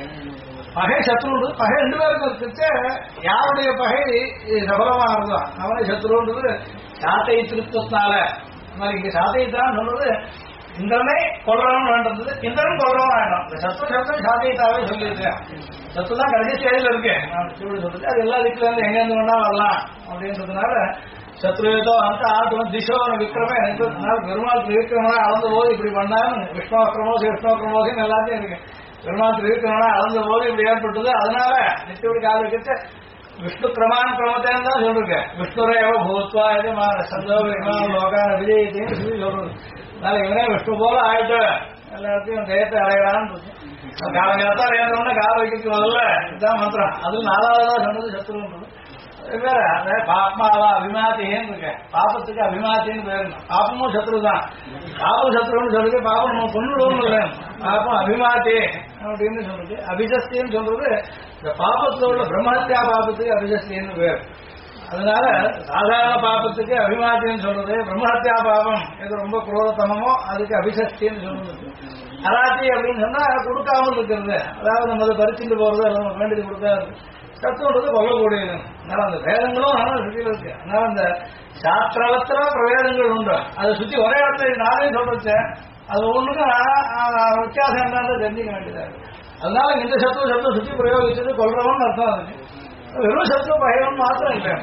பகை சத்ருன்றது பகை 2 பேருக்கு வச்சுட்டு யாருடைய பகை சபலமாகிறதோ அவனை சத்ருன்றது சாத்தை திருத்தத்தினால. மாதிரி இங்க சாத்தையை தான் சொல்றது இந்திரனை கொல்றவன் வேண்டது, இந்திரன் கொல்றவன் வேண்டாம். இந்த சத்து சத்தம் சாத்தையத்தாவே சொல்லியிருக்கேன். சத்து தான் கடைசி ஸ்டேஜில் இருக்கு. நான் சொல்றது அது எல்லா திக்குல இருந்து எங்கேருந்து வேணா வரலாம் அப்படின்றதுனால சத்ருவேதோ அந்த ஆத்மன் திசோன விக்ரமே பெருமாள் திருவிக்கிரமனா அளந்த போது இப்படி பண்ணான்னு விஷ்ணோக்கிரமோசி எல்லாத்தையும் இருக்கு. பெருமாள் திருவிக்கிரமனா அளந்த போது இப்படி ஏற்பட்டது. அதனால நிச்சயப்படி கால வச்சுட்டு விஷ்ணு கிரமான் கிரமத்தேன்னு தான் சொல்லிருக்கேன். விஷ்ணுரேவ பூத்வா இது சந்தோ லோகான விஜயத்தையும் சொல்லி சொல்றது. அதனால இவனே விஷ்ணு போல ஆயிட்டு எல்லா இடத்தையும் ஜெயத்தை அடையலான்னு இருக்கு. காலங்காலத்தான் அடையாதவொன்னா கால வைக்கிறதுக்கு முதல்ல இதுதான் மந்திரம். அதுல 4வதா சொன்னது சத்ருன்றது. வேற அந்த பாப்மாவா அபிமாத்தின்னு இருக்கேன். பாப்பத்துக்கு அபிமாத்தின்னு பேரு. பாப்பமும் சத்ரு தான். பாப்பம் சத்ருன்னு சொல்லுது. பாப்பம் நம்ம கொண்டுடுவோம் இல்லை. பாப்பம் அபிமாத்தி அப்படின்னு சொல்றது. அபிசஸ்தின்னு சொல்றது இந்த பாப்பத்துல உள்ள பிரம்மஹத்யா பாப்பத்துக்கு அபிசஸ்தின்னு பேர். அதனால சாதாரண பாப்பத்துக்கு அபிமாத்தின்னு சொல்றது. பிரம்மஹத்யா பாபம் எது ரொம்ப குரோதத்தனமோ அதுக்கு அபிசஸ்தின்னு சொல்றது. அராத்தி அப்படின்னு சொன்னா கொடுக்காமல் இருக்கிறது. அதாவது நம்ம அதை பறிச்சுட்டு போறது நம்ம வேண்டியது கொடுக்காது. தத்துவன்றது கொல்லக்கூடியது. அதனால அந்த வேதங்களும் சுற்றியில் இருக்கு. அதனால அந்த சாஸ்திரத்துல பிரவேதங்கள் உண்டு. அதை சுற்றி ஒரே இடத்துல நானே சொல்றேன். அது ஒண்ணுக்கும் வித்தியாசம் என்னன்னு தெரிஞ்சுக்க வேண்டியதா இருக்கு. அதனால இந்த சத்துவ சுற்றி பிரயோகிச்சது கொல்றவன் அர்த்தம் அதுக்கு. வெறும் சத்துவ பகைவன் மாத்திரம் இல்லை.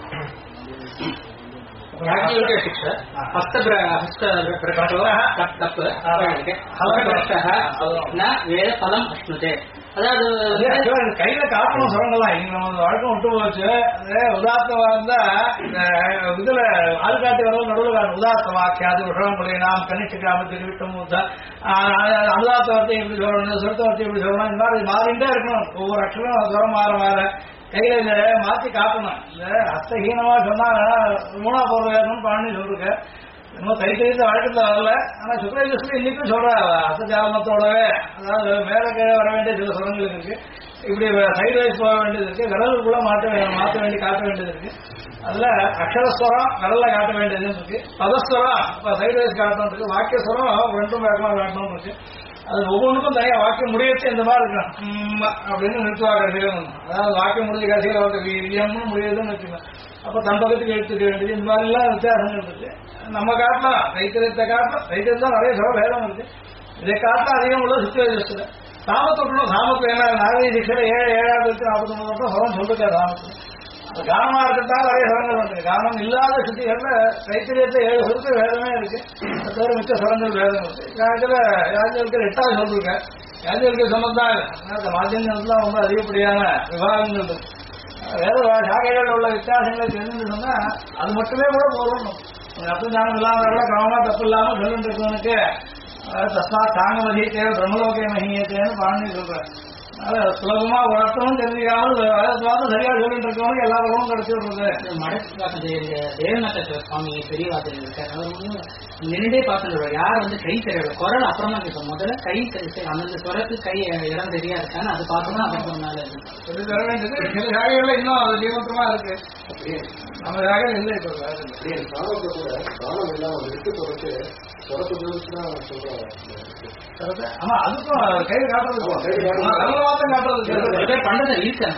கையில காட்டணும் சொல்லலாம். இங்க நம்ம வழக்கம் விட்டு போச்சு. உதாரணமா இருந்தா இதுல ஆள்காட்டி வரவும் நடுவில் காட்டும். உதாரண வாக்கியாது விஷயம் நாம் கணிச்சு கிராமத்துக்கு விட்டும் அனுதாத்த வார்த்தை எப்படி சொல்லணும், சொருத்த வார்த்தை எப்படி சொல்லணும், இந்த மாதிரி மாறிண்டே இருக்கணும். ஒவ்வொரு அக்ஷரம் சுரம் மாற கையில இந்த மாத்தி காட்டணும். இந்த அர்த்தஹீனமா சொன்னா 3ஆ போற வேணும்னு பண்ணி சொல்லிருக்க. இன்னும் தைத்தறிந்த வழக்கத்துல வரல. ஆனா சுக்ரேஜஸ்ல இன்னைக்கும் சொல்ற அர்த்தஜாலமத்தோடவே அதாவது மேல கீழே வர வேண்டிய சில சுரங்களுக்கு இருக்கு. இப்படி சைடு வைஸ் போக வேண்டியது இருக்கு. விரலுக்குள்ள மாற்ற வேண்டி காட்ட வேண்டியது இருக்கு. அதுல அக்ஷரஸ்வரம் விரல்ல காட்ட வேண்டியது இருக்கு. பதஸ்வரம் இப்ப சைடு வைஸ் காட்டணும் இருக்கு. வாக்கியஸ்வரம் 2 வேகமா காட்டணும் இருக்கு. அது ஒவ்வொன்றுக்கும் தனியா வாக்கியம் முடியச்சு இந்த மாதிரி இருக்கும் அப்படின்னு நிறுத்துவாங்க. அதாவது வாக்கியம் முடிஞ்ச கடைசியில் வந்து வீரியம்னு முடியுதுன்னு வச்சுக்கோங்க. அப்ப தன் பக்கத்துக்கு எடுத்துக்க வேண்டியது இந்த மாதிரி எல்லாம் வித்தியாசங்கள் இருக்கு. நம்ம காட்டலாம் தைத்திரத்தை காட்டலாம். தைத்திரம் தான் நிறைய சொல்ல வேதம் இருக்கு. இதை காட்டலாம் அதிகம் உள்ள சுற்றுல சாமத்துக்கணும். சாமத்து என்ன நாகரி சிக்ஷையில 7 49 மட்டும் சொல்லம் சொல்லிருக்காரு. சாமத்து அது காரணமா இருக்கத்தான் நிறைய சரங்கள் வந்து காரணம் இல்லாத சுத்திகள்ல தைத்திரியத்தை 7 சொல்லுக்கு வேதமே இருக்கு. தவிர மிச்ச சரங்கள் வேதம் இருக்கு. இதுல யாஜ்ஞவல்கர் 8வது சொல்லிருக்கேன். யாஜ்ஞவல்கர் சொன்னதுதான் மாத்தியம்லாம் ரொம்ப அதிகப்படியான விவாதங்கள் இருக்கு. வேற சாகைகள் உள்ள வித்தியாசங்களை தெரிஞ்சு சொன்னா அது மட்டுமே கூட போறோம். அர்த்தம் ஞானம் இல்லாதவர்கள கிரமமா தப்பு இல்லாம சொல்லிட்டு இருக்கவனுக்கு தஸ்மாத் தாங்கமதித்தேவ பிரம்மலோகே மகியத்தேன்னு பாண்டி சொல்றேன். அதாவது சுலபமா உணர்த்தவும் தெரிஞ்சுக்காமல் பார்த்து சரியா சொல்லிட்டு இருக்கவங்க எல்லா பக்கமும் கிடைச்சி விடுறது. மடக்கு தேவநாத சுவாமி பெரியவாசல் இருக்காரு. அவர் வந்து நின்றுட்டே பார்த்துட்டு யார் வந்து கை தெரியாது குரல் அப்புறமா கேட்கும். முதல்ல கை அந்தந்த குரலுக்கு கை இடம் சரியா இருக்கான்னு அது பார்த்தோம்னா அதுக்கு முன்னால தர வேண்டியது. சில ஜாகைகள்ல இன்னும் அது ஜீவந்தமா இருக்கு, நம்ம ஜாகைகள் இல்லை. இப்போ சாணத்தை கூட தானம் இல்லாம விட்டு தொடச்சு தொடத்து சொல்றாங்க. ஆமா, அதுக்கும் கை காட்டுறதுக்கும் நல்ல மாத்தம் காட்டுறதுக்கு பண்றது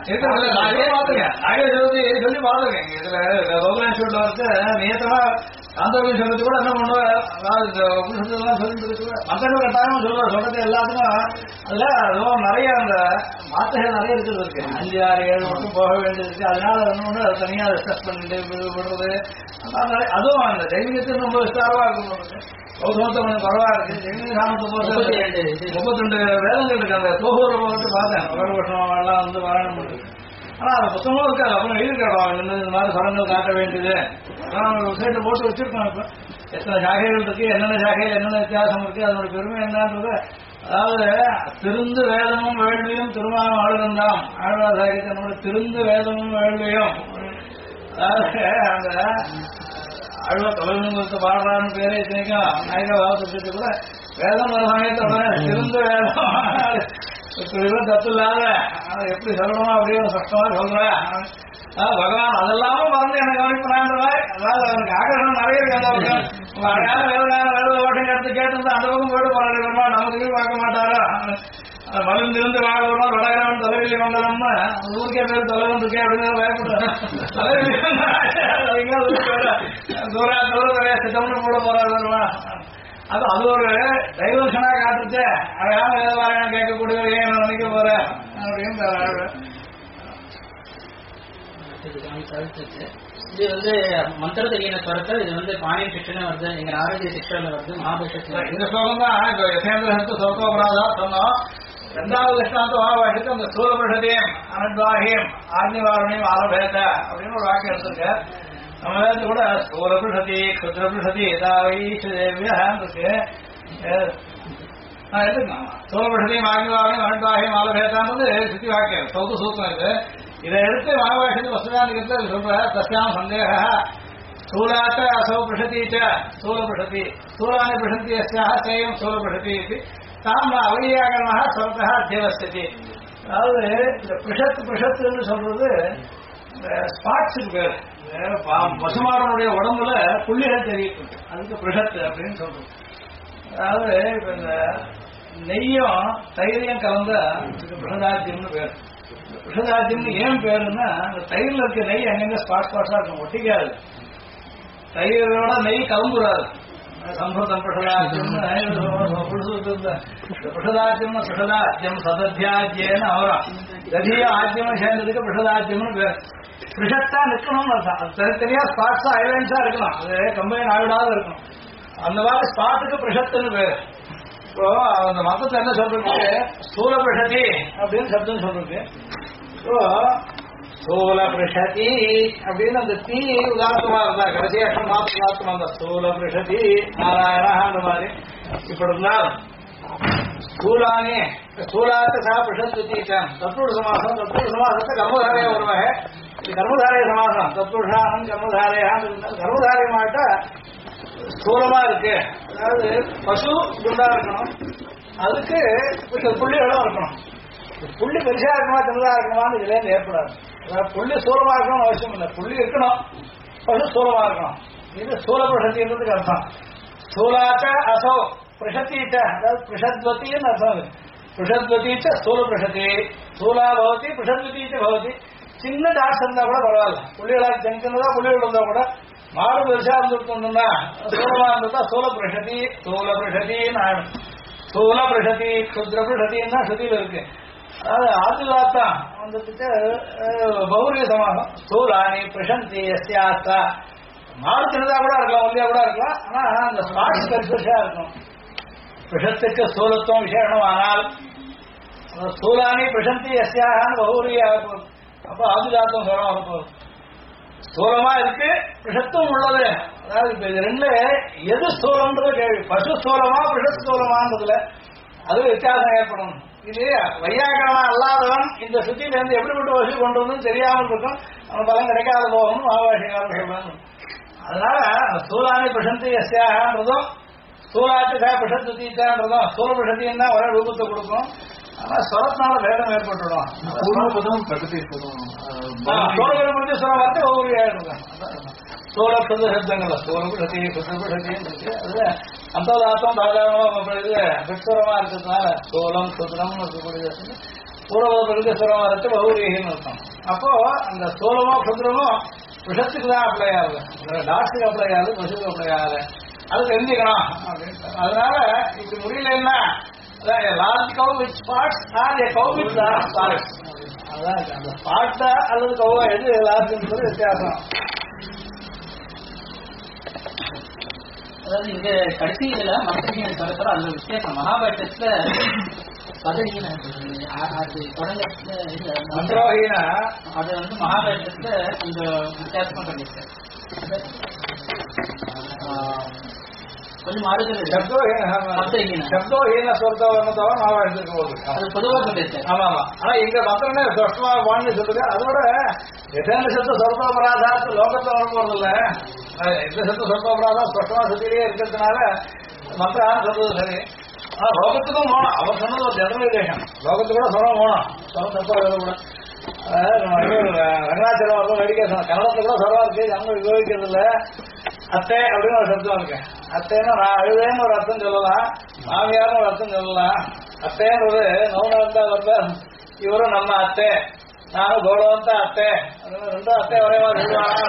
சொல்லி பாத்துருக்கேன். இதுல ரோகநாஸ்வரத்துல வந்து நியத்தமா காந்தோகம் சொல்றது கூட என்ன பண்ணுவேன், உபனிஷத்துலாம் சொல்லிட்டு இருக்கு. மத்தவங்க கட்டாயம் சொல்ற சொல்றது எல்லாத்துக்கும் அதுல அதுவும் நிறைய அந்த மாத்திரைகள் நிறைய இருக்கிறது இருக்கு. 5, 6, 7 மட்டும் போக வேண்டியது இருக்கு. அதனால ஒண்ணு அதை தனியா டிஸ்கஸ் பண்ணிட்டு விடுறது. அதுவும் அந்த ஜெய்விகத்துக்கு ரொம்ப விஸ்தாரமா இருக்கும். கௌதமத்தை கொஞ்சம் குறவா இருக்கு. ஜெய்விக சாமத்தை போறது 32 வேதங்கள் இருக்கு. அந்த தோகூர்ல போட்டு பார்த்தேன். வருஷம் எல்லாம் வந்து வாரணம் இருக்கு. ஆனா அந்த புத்தகமும் இருக்காது. அப்புறம் எழுதிருக்காங்க இந்த மாதிரி சரங்கள் காட்ட வேண்டியது சைட்ல போட்டு வச்சிருக்கோம். இப்ப எத்தனை சாகைகள் இருக்கு, என்னென்ன சாகைகள் என்னென்ன வித்தியாசம் இருக்கு, அதனோட பெருமை என்னன்றது. அதாவது திருந்து வேதமும் வேள்வியும் திருமானம் ஆளுநர்தான் ஆழ்வார் சாகியத்தை நம்மளோட திருந்து வேதமும் வேள்வியும். அதாவது அந்த ஆழ்வார் தொலைநுட்பத்தை பாடுறான்னு பேரே இத்தனைக்கும் நாயக பாவத்துக்கு கூட வேதம் வர சமயத்தோட திருந்து வேதம் தப்பு இல்லாத எப்படி சொல்லணுமோ அப்படியே சட்டமா சொல்றேன். பகவான் அதெல்லாமும் மறந்து என்ன கவனிப்பான்றவாய். அதாவது அவனுக்கு ஆகிரகம் நிறைய இருக்கு. அழகான வேத ஓட்டம் எடுத்து கேட்டு அந்த பக்கம் போயிட்டு போராடுமா, நமக்கு பார்க்க மாட்டாரா. மலிந்திருந்து வாழ வருவோம் வடகரவன் தலைவிலி மண்டலம்னு ஊருக்கே பேர் தலைவன் இருக்கே அப்படின்னு பயப்படுறேன். தூர சித்தம்னு கூட போராடுவா. அது ஒரு டைவர்ஷனா காட்டுச்சு. அழகான வேதவாரம் கேட்கக்கூடிய ஏன் நினைக்க போற அப்படின்னு இது வந்து மந்திரதீன ஸ்வரத்தில் இது வந்து பாணிய சிக்ஷனை வருது. எங்க ஆரோக்கிய சிக்ஷன்ல வருது. மகாபாஷ்யத்துல இந்த ஸ்லோகம் தான் யசேந்திரத்து சௌகோபராதா சொன்னோம். 2வது திஷ்டாந்த மகாபாஷ்யத்தை அந்த ஸ்தூலபிருஷதியம் அனத்வாகியம் ஆக்னிவாரணியம் ஆரம்பேத அப்படின்னு ஒரு வாக்கியம் எடுத்திருக்கு. நம்ம வேதத்து கூட ஸ்தூலபிருஷதி க்ஷுத்ரபிருஷதி ஏதாவைஷேவியான் இருக்கு. எடுத்துக்கலாம். ஸ்தூலபிருஷதியம் ஆக்னிவாரணியம் அனத்வாகியம் ஆரம்பேதான்றது சித்தி வாக்கியம் சௌத சூத்திரம் இருக்கு. இதை எடுத்து மகாபாஷ்யத்து வசதாந்திகத்தில் சொல்ற தஸ்யாம் சந்தேக ஸ்தூலாத்த அசௌ பிருஷதீச்ச ஸ்தூல பிருஷதி ஸ்தூலானி பிருஷந்தி அஸ்யாக சேயம் ஸ்தூல பிருஷதி தாம் அவலியாகரணமாக ஸ்வரத்தா அத்தியவஸ்தி. அதாவது இந்த பிருஷத்துன்னு சொல்றது ஸ்பாட்ஸ் பேர். பசுமாரனுடைய உடம்புல புள்ளிகள் தெரியும், அதுக்கு பிருஷத்து அப்படின்னு சொல்றது. அதாவது இப்ப இந்த நெய்யும் தயிரையும் கலந்த பிருஷதாத்தியம்னு பேர். பிருஷதாத்தியம்னு ஏன் பேருன்னா அந்த தயிரில் இருக்க நெய் அங்கங்க ஸ்பாட்ஸா இருக்கும், ஒட்டிக்காது. தயிரோட நெய் கலந்துடாது. சம்பிரதம் பிருஷதாத்தியம்னு பிருஷதாத்தியம்னு பிருஷதாத்தியம் சதத்தியாத்தியன்னு அவரம் கதிய ஆத்தியம் சேர்ந்ததுக்கு பிருஷதாத்தியம்னு பேர். பிருஷத்தா நிற்கணும்னு அர்த்தம். அது தனித்தனியா ஸ்பாட்ஸா ஐலைன்ஸா இருக்கலாம், அது கம்பைன் ஆகிடாத இருக்கணும். அந்த மாதிரி ஸ்பாட்டுக்கு பிருஷத்துன்னு பேர். இப்போ அந்த மதத்தை என்ன சொல்றது, ஸ்தூல பிருஷதி அப்படின்னு சப்தம் சொல்றது. இப்போ ஸ்தூல பிருஷதி அப்படின்னு அந்த தீ உதாரணமா இருந்தா கடைசி அக்ஷரம் மாத்திரம் உதாரணமா இருந்தா ஸ்தூல பிருஷதி நாராயணா அந்த மாதிரி இப்படி இருந்தால் ஸ்தூலானே ஸ்தூலாத்த சா பிருஷத்வதீச்சம் தத்புருஷ சமாசம். தத்புருஷ சமாசத்தை கர்மதாரைய ஒரு வகை. இது கர்மதாரைய சமாசம். தத்புருஷானம் கர்மதாரையான்னு கர்மதாரியமாட்ட ஸ்தூலமா இருக்கு. அதாவது பசு குண்டா இருக்கணும், அதுக்கு புள்ளிகளும் இருக்கணும். புள்ளி பெருசா இருக்கணுமா சின்னதா இருக்கணுமான்னு இதுல இருந்து ஏற்படாது. அதாவது புள்ளி ஸ்தூலமா இருக்கணும்னு அவசியம் இல்லை, புள்ளி இருக்கணும், பசு ஸ்தூலமா இருக்கணும். இது ஸ்தூல பிரசத்தின்றதுக்கு அர்த்தம். ஸ்தூலாச்ச அசோ பிரசத்தீச்ச அதாவது பிரஷத்வத்தின்னு அர்த்தம். பிரஷத்வத்தீச்ச ஸ்தூல பிரசதி ஸ்தூலா பவதி பிரஷத்வத்தீச்ச பவதி. சின்ன டாட்ஸ் இருந்தா கூட பரவாயில்ல, புள்ளிகளா சின்னதா புள்ளிகள் இருந்தா கூட மாடு பெருசா இருந்துருக்கணும்னா ஸ்தூலமா இருந்ததா ஸ்தூல பிரஷதி ஸ்தூல பிரஷதின்னு ஆயிடும். ஸ்தூல பிரஷதி க்ஷுத்ர பிரஷதின்னா ஸ்ருதியில இருக்கு. அதாவது ஆதிவாத்தா வந்துட்டு பௌரிய சமாசம். ஸ்தூலானி பிரசந்தி எஸ்யாஸ்தா மாடு சின்னதா கூட இருக்கலாம், ஒல்லியா கூட இருக்கலாம், ஆனா அந்த ஸ்பாட்ஸ் பெருசா இருக்கும். பிரஷத்துக்கு ஸ்தூலத்துவம் விசேஷம். ஆனால் ஸ்தூலானி பிரசந்தி எஸ்யான்னு பௌரிய ஆகும். அப்போ ஆதிவாத்தம் சொல்லணும். ஸ்தூலமா இருக்கு, பிரஷத்துவம் உள்ளது, அதாவது இப்ப இது ரெண்டுல எது ஸ்தூலம்ன்றது கேள்வி. பசு ஸ்தூலமா பிஷத் ஸ்தூலமான்றதுல அது வித்தியாசம் ஏற்படும். இது வையாகரணம் அல்லாதவன் இந்த சுத்தியில இருந்து எப்படிப்பட்ட வசூ கொண்டு வந்து தெரியாமல் இருக்கும், அவன் பலம் கிடைக்காத போகணும் மகாபாஷிகாரன் சொல்றாங்க. அதனால ஸ்தூலானி பிஷந்தி எஸ்யாகன்றதும் ஸ்தூலாத்திகா பிஷத்து தீத்தான்றதும் ஸ்தூல பிஷத்தியும் தான் ஒரே ரூபத்தை கொடுக்கும். ஆனா ஸ்வரத்தினால வேதம் ஏற்பட்டுடும். பூர்வபதம் பிரகதி ஸ்தூலங்களை முடிஞ்ச ஸ்வரம் வார்த்தை ஒவ்வொரு இருக்கும். ஸ்தூல சுத்த சப்தங்கள் ஸ்தூல பிஷதி சுத்த பிஷத்தின்னு இருக்கு. அதுல அந்ததாத்தம் சாதாரணமா இது பிஸ்வரமா இருக்கிறதுனால ஸ்தூலம் சுத்திரம்னு இருக்கக்கூடிய பூர்வபத பிரகதி ஸ்வரமா இருக்கு பௌரியன்னு இருக்கும். அப்போ அந்த ஸ்தூலமோ சுத்திரமோ விஷத்துக்கு தான் அப்ளை ஆகுது, டாக்டருக்கு அப்ளை ஆகுது, பசுக்கு அப்ளை ஆகுது. அது தெரிஞ்சுக்கணும் அப்படின்னு. அதனால இப்படி முடியலன்னா large Kaur with spots R A Kaur with spots, அதான் அந்த ஸ்பாட்டா அல்லது கவ்வா எது லார்ஜ்ன்றது வித்தியாசம். அதாவது இங்க கடைசி இதுல மந்திரிகளை தவிர அந்த வித்தியாசம் மகாபாரதத்துல பதவியின அது தொடங்கத்துல மந்திரோகினா அது வந்து மகாபாரதத்துல அந்த வித்தியாசமா பண்ணிருக்காரு. கொஞ்சம் மாறுதல் சப்தோஹீன சொர்த்தவர்ணத்தவ நான் எடுத்துக்க போகுது. அது பொதுவாக சொல்லியிருக்காரு. ஆமா ஆமா. ஆனா இங்க மந்திரமே சொஷ்மா வாணி சொல்லுங்க. அதோட எத்தனை சத்து சொர்த்தோபராதாத்து லோகத்தை வர போறது இல்ல. எந்த சத்து சொர்த்தோபராதம் சொஷ்மா சுத்திலேயே இருக்கிறதுனால மந்திரம் சொல்றது சரி. ஆனா லோகத்துக்கும் போனோம். அவர் சொன்னது ஒரு ஜெனரலைசேஷன். லோகத்துக்கு கூட சொல்ல போனோம். சொல்ல தப்பா கூட ரங்கநாச்சலம் வேடிக்கை சொன்ன கன்னடத்துல கூட சொல்வா இருக்கு, அங்க விவரிக்கிறது இல்ல. அத்தை அப்படின்னு ஒரு சப்தம் இருக்கு. அத்தைன்னா நான் அழுதேன்னு ஒரு அர்த்தம் சொல்லலாம், மாமியார்னு ஒரு அர்த்தம் சொல்லலாம். அத்தைன்றது நௌனவந்தா வருத இவரும் நம்ம அத்தை, நானும் கௌரவந்தா அத்தை, ரெண்டும் அத்தை ஒரே மாதிரி சொல்லுவாங்க.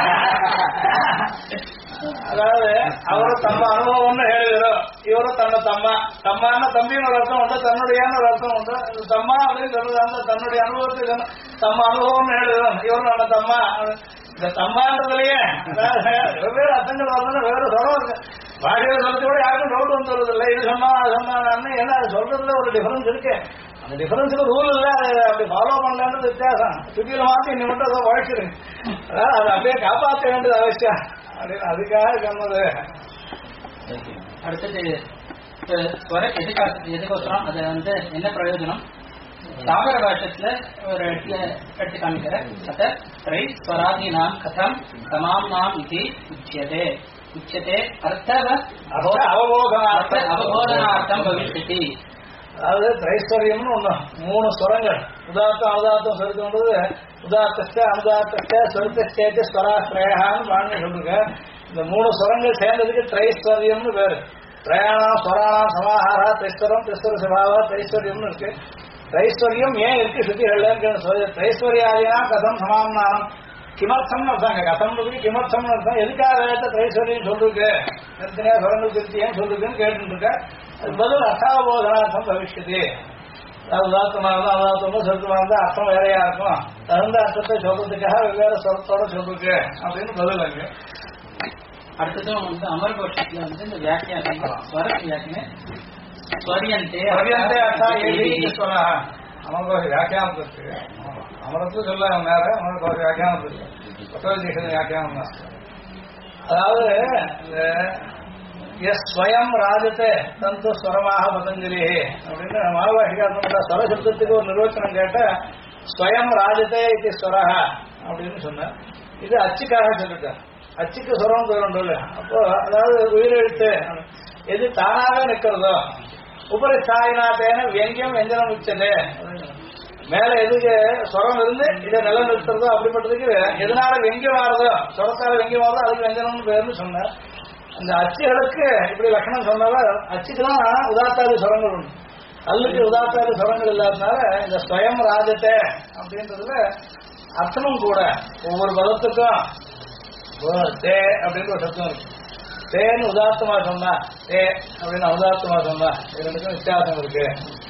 அதாவது அவரும் தம்ம அனுபவம்னு எழுதுறோம், இவரும் தன்னை தம்மா, தம்மான தம்பின்னு ஒரு அர்த்தம் உண்டு, தன்னுடையான்னு ஒரு அர்த்தம் உண்டு. தம்மா அப்படின்னு சொல்றது அந்த தன்னுடைய அனுபவத்துக்கு தம்ம அனுபவம்னு எழுதுறோம், இவரும் நம்ம தம்மா. இந்த தம்மான்றதுலயே வெவ்வேறு அர்த்தங்கள் வரணும்னு வெவ்வேறு சொல்ல இருக்கு. பாஷையில சொல்றதோட யாருக்கும் டவுட் வந்து வருது இல்லை, இது சொன்னா சொன்னான்னு. ஏன்னா அது சொல்றதுல ஒரு டிஃபரன்ஸ் இருக்கு. அந்த டிஃபரன்ஸுக்கு ரூல் இல்லை, அது அப்படி ஃபாலோ பண்ணலன்றது வித்தியாசம். சுத்தியில மாத்தி இன்னும் மட்டும் அதை உழைச்சிருக்கு. அதாவது அதை அப்படியே காப்பாற்ற வேண்டியது அவசியம் அப்படின்னு அதுக்காக சொன்னது. அடுத்தது எதுக்கோசரம் அது வந்து என்ன பிரயோஜனம் சாகர பாஷத்துல ஒரு இடத்துல எடுத்து காமிக்கிற அத திரை ஸ்வராதி நாம் கதம் தமாம் நாம் இது உச்சியதே உச்சியதே அர்த்தவ அவபோதனார்த்தம் பவிஷ்யதி. அதாவது திரைஸ்வரியம்னு ஒண்ணு, 3 ஸ்வரங்கள் உதாத்தம் அவதாத்தம் சொல்லிட்டு உதாத்த அனுதாத்த சொருத்தேத்து ஸ்வராஸ்ரேகான்னு வாங்கி சொல்லுங்க. இந்த 3 ஸ்வரங்கள் சேர்ந்ததுக்கு திரைஸ்வரியம்னு பேரு. திரயாணம் ஸ்வராணம் சமாஹாரா திரைஸ்வரம் திரைஸ்வர சபாவா திரைஸ்வரியம்னு இருக்கு. திரைஸ்வரியம் ஏன் இருக்கு சுத்திகள்ல திரைஸ்வரியாதினா கதம் சமானானம் கிமர்த்தம்னு அர்த்தாங்க. கதம் கிமர்த்தம்னு அர்த்தம். எதுக்காக திரைஸ்வரியம் சொல்லிருக்கு, எத்தனையா ஸ்வரங்கள் திருத்தி ஏன் சொல்லிருக்குன்னு கேட்டு இருக்க. அது பதில் அர்த்தாவபோதனார்த்தம் பவிஷ்யது. உதாத்தமா இருந்தா அவதாத்தமோ சொருத்தமா இருந்தா அர்த்தம் வேறையா இருக்கும். தகுந்த அர்த்தத்தை சொல்றதுக்காக வெவ்வேறு சொரத்தோட சொல்லிருக்கு அப்படின்னு பதில் அங்க. அடுத்ததும் வந்து அமர்கோஷத்துல வந்து இந்த வியாக்கியானம் ஸ்வர வியாக்கியம் ஸ்வரியந்தே அர்த்தா சொன்னா அமர்கோஷ வியாக்கியானம் இருக்கு. அமரத்து சொல்ல நேர அமர்கோஷ வியாக்கியானம் இருக்கு. பட்டோதீஷன் வியாக்கியானம் தான். அதாவது இந்த ஸ்வயம் ராஜத்தை தந்து ஸ்வரமாக பதஞ்சலி அப்படின்னு மகாபாஷிகாரன் ஸ்வரசப்தத்துக்கு ஒரு நிர்வச்சனம் கேட்ட ஸ்வயம் ராஜத்தை இது ஸ்வரஹ அப்படின்னு சொன்ன. இது அச்சுக்காக சொல்லிட்டேன். அச்சுக்கு ஸ்வரம் தோறும் இல்லை. அப்போ அதாவது உயிரெழுத்து எது தானாக நிற்கிறதோ உபரி சாயினாத்தேன வியங்கியம் வெஞ்சனம் உச்சது. மேல எதுக்கு ஸ்வரம் இருந்து இதை நிலநிறுத்துறதோ அப்படிப்பட்டதுக்கு எதனால வெங்கியம் ஆறுதோ ஸ்வரத்தால வெங்கியம் ஆறுதோ அதுக்கு வெஞ்சனம்னு பேருன்னு சொன்னேன். அந்த அச்சுகளுக்கு இப்படி லட்சணம் சொன்னவர் அச்சுக்குதான் உதாத்தாதி ஸ்வரங்கள் உண்டு, அல்லுக்கு உதாத்தாதி ஸ்வரங்கள் இல்லாதனால இந்த ஸ்வயம் ராஜத்தை அப்படின்றதுல அர்த்தமும் கூட ஒவ்வொரு பதத்துக்கும் தே அப்படின்னு ஒரு சத்தம் இருக்கு. தேன்னு உதாத்தமா சொன்னா தே அப்படின்னு உதாத்தமா சொன்னா இது ரெண்டுக்கும் வித்தியாசம் இருக்கு.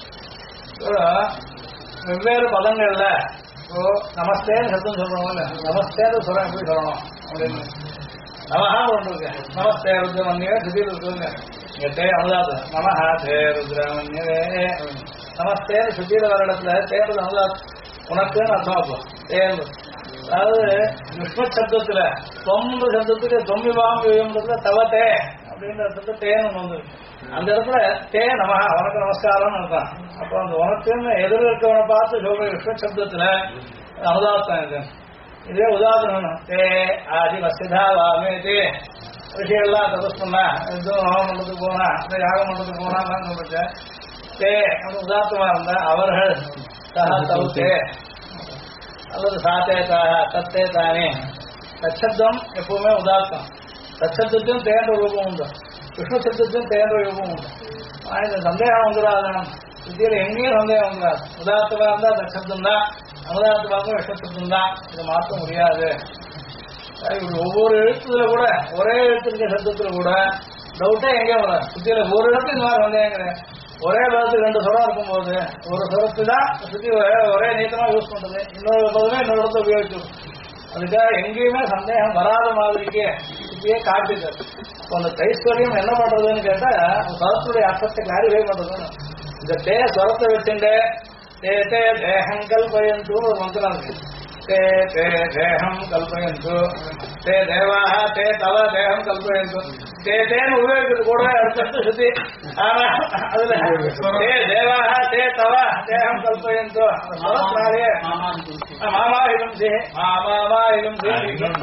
வெவ்வேறு பதங்கள்ல இப்போ நமஸ்தேன்னு சத்தம் சொல்றோம்ல, நமஸ்தேன்னு சொல்றேன் எப்படி சொல்லணும் அப்படின்னு நமஹா ஒன்று இருக்கு. நமஸ்தே ருத்ரமன்யே திடீர் இருக்குங்க. இங்க தே அனுதாத்தம் நமஹா தே ருத்ரமன்யே. நமஸ்தேன்னு சுத்தியில வர இடத்துல தேர்தல் அனுதாத்தம் உனக்குன்னு அர்த்தம். அப்போ தேர்வு அதாவது விஷ்ணு சப்தத்துல தொம்ன்ற சப்தத்துக்கு தொம்மிவாங்க தவத்தே அப்படின்ற அர்த்தத்தை தேன்னு வந்து அந்த இடத்துல தே நம உனக்கு நமஸ்காரம் இருக்கான். அப்போ அந்த உனக்குன்னு எதிர இருக்கவனை பார்த்து சொல்ற விஷ்ணு சப்தத்துல அவதார்த்தம் இது. இதே உதாரணம் தே ஆதி வசிதா வாமே தே விஷயம்லாம் தபஸ் பண்ணா எதுவும் ஹோமம் மண்டலத்துக்கு போனா இந்த யாகம் மண்டலத்துக்கு போனான்னு சொல்லிட்டேன். தே அப்படி உதாரணமா இருந்தா அவர்கள் சஹா தவுத்தே அல்லது சாத்தே தாஹா தத்தே தானே. தச்சப்தம் எப்பவுமே உதார்த்தம். தச்சப்தத்தையும் தேன்ற ரூபம் உண்டு, விஷ்ணு சப்தத்தையும் தேன்ற ரூபம் உண்டு. இந்த சந்தேகம் வந்துடாது. வித்தியில எங்கேயும் சந்தேகம் வந்துடாது. உதாரணமா இருந்தா தச்சப்தம் தான், அனுதாரணமாக விஷ்ணு சப்தம் தான். இதை மாற்ற முடியாது. ஒவ்வொரு எழுத்துல கூட ஒரே எழுத்துருக்க சப்தத்துல கூட டவுட்டே எங்கேயும் வராது. சுத்தியில ஒரு இடத்துல இந்த மாதிரி சந்தேகம் கிடையாது. ஒரே பதத்துக்கு 2 சுரம் இருக்கும்போது ஒரு சுரத்து தான் சுத்தி ஒரே நீட்டமா யூஸ் பண்றது, இன்னொரு பதமே இன்னொரு இடத்த உபயோகிச்சிடும். அதுக்காக எங்கேயுமே சந்தேகம் வராத மாதிரிக்கே இப்படியே காட்டுது. அப்போ அந்த தைஸ்வரியம் என்ன பண்றதுன்னு கேட்டா பதத்துடைய அர்த்தத்தை கிளாரிஃபை பண்றதுன்னு இந்த தே ஸ்வரத்தை வச்சுட்டு தே தே தேகம் கல்பயந்து ஒரு மந்திரம் இருக்கு. தே தே தேகம் கல்பயந்து தே தேவாக தே தவ தேகம் கல்பயந்து தே தேன்னு உபயோகிக்கிறது கூட அடுத்த சுத்தி. ஆனா அதுல தே தேவாக தே தவ தேகம் கல்பயந்து சொரத்தினாலேயே மாமா இலும் தே மாமா இலும் தே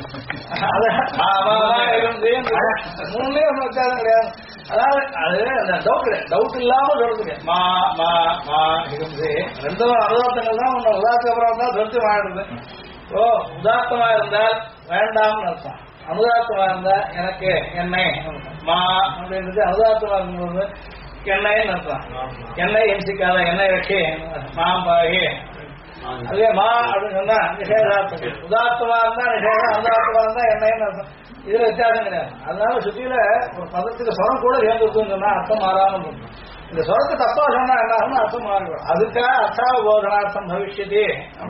மாமா இலும் தே மூணுலயே ஒன்றும் வித்தியாசம் கிடையாது. அதாவது அது அந்த டவுட் இல்லாம சொல்றதுக்கு மா மா மா இருந்து 2 அனுதார்த்தங்கள் தான் ஒண்ணு உதாரணத்துக்கு அப்புறம் தான் சொல்லிட்டு மாறிடுது. ஓ உதார்த்தமா இருந்தால் வேண்டாம்னு அர்த்தம், அனுதார்த்தமா இருந்தா எனக்கு எண்ணெய் மா அப்படின்றது அனுதார்த்தமா இருக்கும்போது எண்ணெய்ன்னு அர்த்தம். எண்ணெய் எம்சிக்காத எண்ணெய் வச்சு மாம்பாகி அதுவே மா அப்படின்னு சொன்னா நிஷேதார்த்தம். உதார்த்தமா இருந்தா நிஷேதம், அனுதார்த்தமா இருந்தா எண்ணெய்ன்னு அர்த்தம். இதுல வித்தியாசம் கிடையாது. அதனால சுத்தியில ஒரு பதத்துக்கு சொரம் கூட சேர்ந்துருக்குன்னு சொன்னா அர்த்தம் மாறாம இருக்கும். இந்த சொரத்தை தப்பா சொன்னா என்ன ஆகும், அர்த்தம் மாறிடும். அதுக்காக அர்த்தாபோதனார்த்தம் பவிஷ்யதி.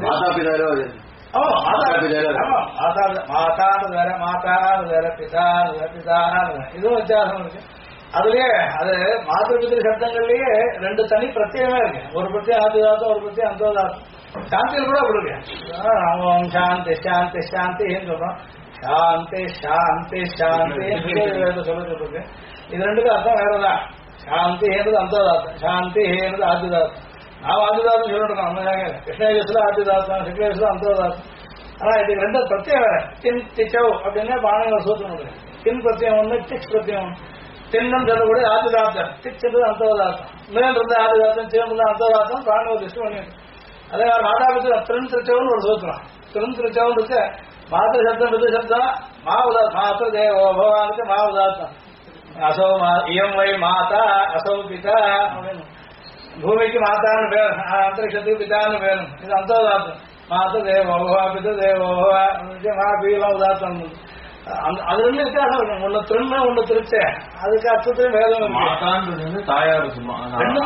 மாதான்னு வேற மாதான்னு வேற பிதான்னு வேற பிதான்னு வேற, இதுவும் வித்தியாசம் இருக்கு. அதுலயே அது மாதா பிதிரு சப்தங்கள்லயே 2 தனி பிரத்யேகமே இருக்கு. ஒரு பிரத்யேகம் ஆதிதாத்தம், ஒரு பிரத்யேகம் அந்தோதாத்தம். சாந்தியில் கூட அப்படி இருக்கு. சாந்தி சாந்தி சாந்தின்னு சொல்றோம். சாந்தி சாந்தி சாந்தி சொல்லிருக்கு. இது 2க்கும் அர்த்தம் வேறதான். சாந்தி ஏறது அந்தோதாத்தம், சாந்தி ஏறது ஆதிதாத்தம். நாம் ஆதிதாத்தம் சொல்லிட்டு இருக்கோம். கிருஷ்ணயசுல ஆதிதாத்தம், சுக்லேசுல அந்தோதாத்தம். ஆனா இதுக்கு 2 பிரத்யேகம் வேற. தின் திச்சவ் அப்படின்னு பானங்கள் சூத்திரம் இருக்கு. தின் பிரத்யம் ஒண்ணு, டிச் பிரத்யம் ஒண்ணு. தின்னும் சொல்லக்கூடிய ஆதிதாத்தம், டிச் என்பது அந்தோதாத்தம். மேல் இருந்த ஆதிதாத்தம், சேர்ந்து அந்தோதாத்தம் பானங்கள் திருஷ்டி பண்ணிருக்கு. அதே மாதிரி மாதாபத்துல திறன் திருச்சவன்னு ஒரு சூத்திரம். திறன் திருச்சவன் இருக்கு. மாத்திர சப்தம் விது சப்தம் மாவுதா மாத்திர தேவோ பகவானுக்கு மாவுதாத்தம். அசோ இயம் வை மாதா அசோ பிதா அப்படின்னு. பூமிக்கு மாத்தான்னு பேர், அந்தரிக்ஷத்துக்கு பிதான்னு பேரும். இது அந்தோதாத்தம். மாத்த தேவோபா பித தேவோபா மா பீலாம் உதாத்தம். அது 2 வித்தியாசம் இருக்கும். ஒண்ணு திரும்ப ஒண்ணு திருச்ச. அதுக்கு அர்த்தத்தையும் வேதம் தாயார் 2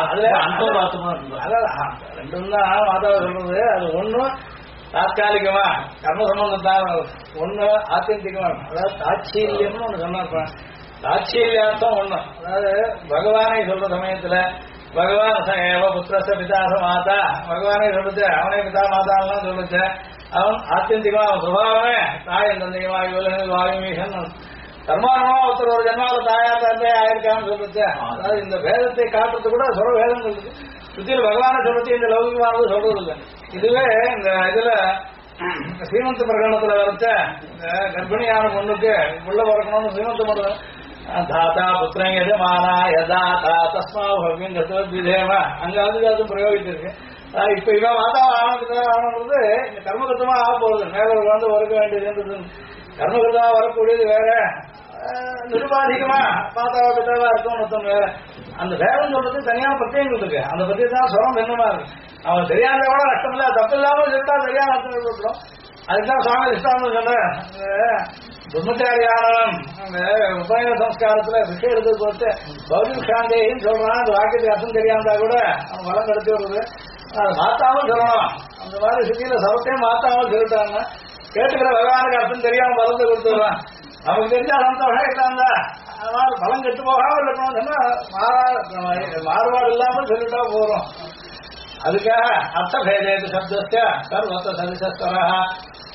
தான் மாதாவை சொல்றது. அது ஒண்ணும் தாற்காலிகமா கர்ம சம்பந்தம் தான், ஒண்ணு ஆத்தியந்திகமா. அதாவது தாட்சீல்யம்னு ஒண்ணு சொன்னா தாட்சீல்யார்த்தம் ஒண்ணு. அதாவது பகவானை சொல்ற சமயத்துல பகவான் ஏவ புத்திரச பிதாச மாதா பகவானே சொல்லுச்சு, அவனே பிதா மாதான்லாம் சொல்லுச்சு. அவன் ஆத்தியந்திகமா அவன் சுபாவமே தாய் தந்தையுமா இவர்கள் வாயுமீசன் கர்மானமா ஒருத்தர் ஒரு ஜென்மாவில தாயா தந்தை ஆயிருக்கான்னு சொல்லுச்சு. அதாவது இந்த வேதத்தை காட்டுறது கூட சொல்ற வேதம் சொல்லுது. சுத்தியில் பகவானை சொல்லுச்சு, இந்த லௌகிகமானது சொல்றது இல்லை. இதுவே இந்த இதுல ஸ்ரீமந்த பிரகடனத்துல வரைச்ச இந்த கர்ப்பிணியான பொண்ணுக்கு உள்ள பிறக்கணும்னு ஸ்ரீமந்த பண்றது. தாத்தா புத்திரன் எஜமானா யதாதா தஸ்மா பவின் விதேம அங்க அது பிரயோகிச்சிருக்கு. இப்ப இவன் மாதா ஆனது இந்த கர்மகிருத்தமா ஆக போகுது. மேல வந்து வறுக்க வேண்டியது கர்மகிருத்தமா வரக்கூடியது வேற, நிருபாதிகமா மாதாவா பிதாவா இருக்கும் வேற. அந்த வேதம் சொல்றது தனியான பிரத்யங்கள் இருக்கு. அந்த பிரத்யத்தான் சுரம் என்னமா இருக்கு. அவன் தெரியாத கூட நஷ்டம் இல்ல, தப்பு இல்லாம சொல்லிட்டா சரியான அர்த்தம் கொடுக்கணும். அதுதான் சுவாமி இஷ்டான்னு சொன்ன பிரம்மச்சாரியானவன் அந்த உபநயன சம்ஸ்காரத்துல விஷயம் எடுத்து போட்டு பௌதிக சாந்தேன்னு சொல்றான். அந்த வாக்கியத்துக்கு அர்த்தம் தெரியாமதா கூட அவன் வளம் கிடைச்சி வருது. அது மாத்தாமல் சொல்லணும். அந்த மாதிரி சிட்டியில சவத்தையும் மாத்தாமல் சொல்லிட்டாங்க. கேட்டுக்கிற பகவானுக்கு அர்த்தம் தெரியாம வளர்ந்து கொடுத்துடுறான். நமக்கு தெரிஞ்ச சந்தோஷம் இல்லாம அதனால பலம் கெட்டு போகாமல் இருக்கணும் சொன்னா மாறுபாடு இல்லாமல் சொல்லிட்டா போறோம். அதுக்காக அர்த்த பேதேது சப்தஸ்ய சர்வத்த சதிசஸ்வரா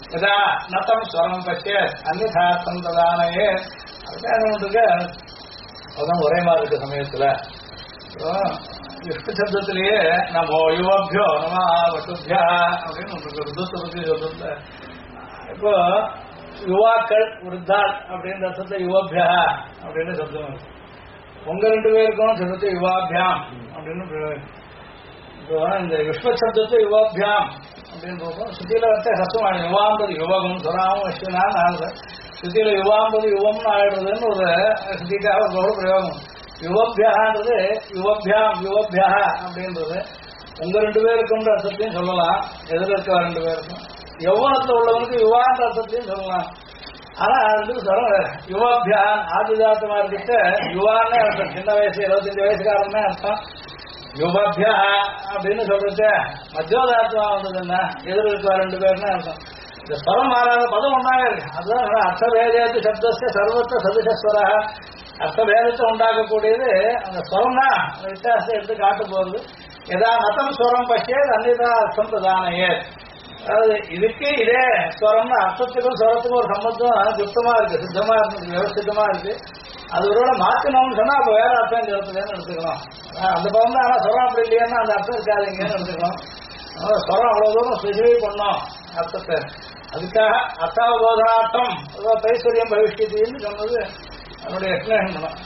எதா நத்தம் ஸ்வரம் பசிய அந்நிதார்த்தம் ததானையே அதுக்காக அதான் ஒரே மாதிரி இருக்க சமயத்துல விஷ்ணு சப்தத்திலேயே நம்ம யுவபியோ நம்ம வசுபியா அப்படின்னு ருதுத்தை பத்தி சொல்றது. இப்போ யுவாக்கள் விருத்தாள் அப்படின்ற அர்த்தத்தை யுவபியா அப்படின்னு சப்தம் இருக்கு. உங்க 2 பேருக்கும் சொல்றது யுவாபியாம் அப்படின்னு. இப்போ இந்த விஸ்வ சப்தத்தை யுவாபியாம் அப்படின்னு போகும். சுத்தியில வந்து ஹசமான யுவாம்பது யுவகம் சுராமம் அஸ்வினான்னு ஆகுது. சுத்தியில யுவாம்பது யுவம்னு ஆயிடுறதுன்னு ஒரு சுத்திக்காக ஒரு பிரயோகம். யுவபியான்றது யுவபியாம் யுவபியா அப்படின்றது உங்க 2 பேருக்கும் அர்த்தத்தையும் சொல்லலாம். எதிர இருக்க 2 பேருக்கும் யௌவனத்தில் உள்ளவனுக்கு யுவான்ற அர்த்தத்தையும் சொல்லலாம். ஆனா அது சொல்ல யுவாபியான் ஆதிதாத்தமா இருக்கிட்ட யுவான்னே அர்த்தம். சின்ன வயசு 25 வயசுக்காரன்னே அர்த்தம். யுவாபியா அப்படின்னு சொல்றது மத்தியோதார்த்தமா வந்ததுன்னா எதிர இருக்க 2 பேருன்னு அர்த்தம். இந்த ஸ்வரம் மாறாத பதம் ஒன்றாக இருக்கு. அதுதான் அர்த்தவேதத்து சப்தஸ்ய சர்வத்த சதுசஸ்வர அர்த்தவேதத்தை உண்டாக்கக்கூடியது அந்த ஸ்வரம் தான். வித்தியாசத்தை எடுத்து காட்ட போகுது. எதா மதம் ஸ்வரம் பசியே அன்னிதா அர்த்தம் பிரதானையே. அதாவது இதுக்கு இதே ஸ்வரம்னு அர்த்தத்துக்கும் ஸ்வரத்துக்கும் ஒரு சம்பந்தம் சுத்தமா இருக்கு, சித்தமா இருக்கு, விவசித்தமா இருக்கு. அது ஒருவேளை மாற்றணும்னு சொன்னா அப்ப வேற அர்த்தம் சொல்றதுன்னு எடுத்துக்கணும். அந்த பதம் தான். ஆனா ஸ்வரம் அப்படி இல்லையான்னா அந்த அர்த்தம் இருக்காதுங்கன்னு எடுத்துக்கணும். அதனால ஸ்வரம் அவ்வளவு தூரம் ஸ்பெசிஃபை பண்ணோம் அர்த்தத்தை. அதுக்காக அர்த்தாவபோதார்த்தம் தைஸ்வரியம் பவிஷ்யத்தின்னு சொன்னது அதனுடைய எக்ஸ்பிளேஷன் பண்ணோம்.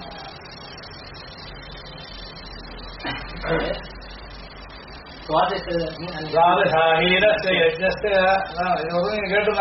கேட்டு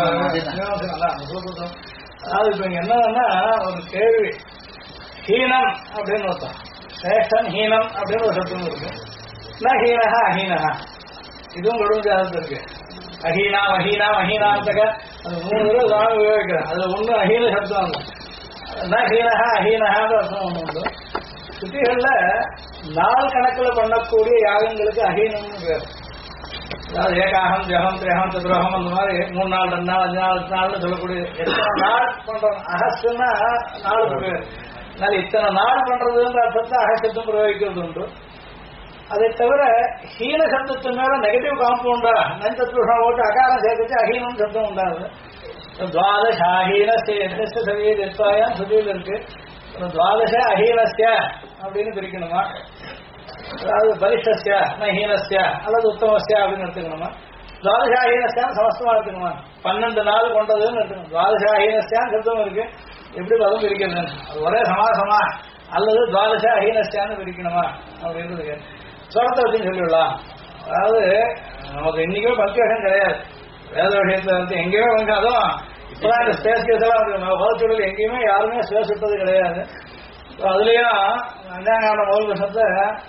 அதாவது இப்ப இங்க என்னன்னா ஒரு கேள்வி. ஹீனம் அப்படின்னு ஒருத்தம் சேஷன் ஹீனம் அப்படின்னு ஒரு சப்தம் இருக்கு. ஹீனஹா அஹீனஹா இதுவும் கொடுஞ்சாதத்து இருக்கு. அஹீனா மஹீனா மஹீனாந்தக அது 3 தடவை தான் உபயோகிக்கிறேன். அதுல ஒண்ணு அஹீன சப்தம் ஹீனஹா அஹீனஹான்னு அர்த்தம் ஒண்ணு உண்டு. சுத்திகள்ல நாள் கணக்கில் பண்ணக்கூடிய யாகங்களுக்கு அஹீனம்னு பேர். அதாவது ஏகாகம் ஜகம் திரகம் சதுரகம் அந்த மாதிரி 3 நாள் 2 நாள் 5 நாள் 10 நாள்னு சொல்லக்கூடிய எத்தனை நாள் பண்றோம். அகஸ்துன்னா நாளுக்கு பேர். அதனால இத்தனை நாள் பண்றதுன்ற அர்த்தத்தை அகசப்தம் பிரயோகிக்கிறது உண்டு. அதை தவிர ஹீன சப்தத்து மேல நெகட்டிவ் காம்பவுண்டா நஞ்சத்துஷம் ஓட்டு அகாரம் சேர்த்துட்டு அஹீனம் சப்தம் உண்டாது. துவாதசாஹீனஸ்ய சவியத்வாயாம் சுதியில் இருக்கு. துவாதச அஹீனஸ்ய அப்படின்னு பிரிக்கணுமா, அதாவது பரிஷ்டஸ்ய ஹீனஸ்ய அல்லது உத்தமஸ்ய அப்படின்னு எடுத்துக்கணுமா, துவாதசாஹீனஸ்யான்னு சமஸ்தமா எடுத்துக்கணுமா, 12 நாள் கொண்டதுன்னு எடுத்துக்கணும். துவாதசாஹீனஸ்யான்னு சப்தம் இருக்கு. எப்படி பதம் பிரிக்கிறது? அது ஒரே சமாசமா அல்லது துவாதச அஹீனஸ்யான்னு பிரிக்கணுமா அப்படின்றது சொரத்தை வச்சுன்னு சொல்லிவிடலாம். அதாவது நமக்கு இன்னைக்குமே பங்கேஷன் கிடையாது. வேத விஷயத்துல வந்து எங்கேயுமே வந்து அதுவும் இப்பதான் இந்த ஸ்பேஸ் கேஸெல்லாம் வளர்ச்சிகள் எங்கேயுமே யாருமே ஸ்பேஸ் விட்டது கிடையாது. அதுலயும் 5ஆம் முதல் வருஷத்தை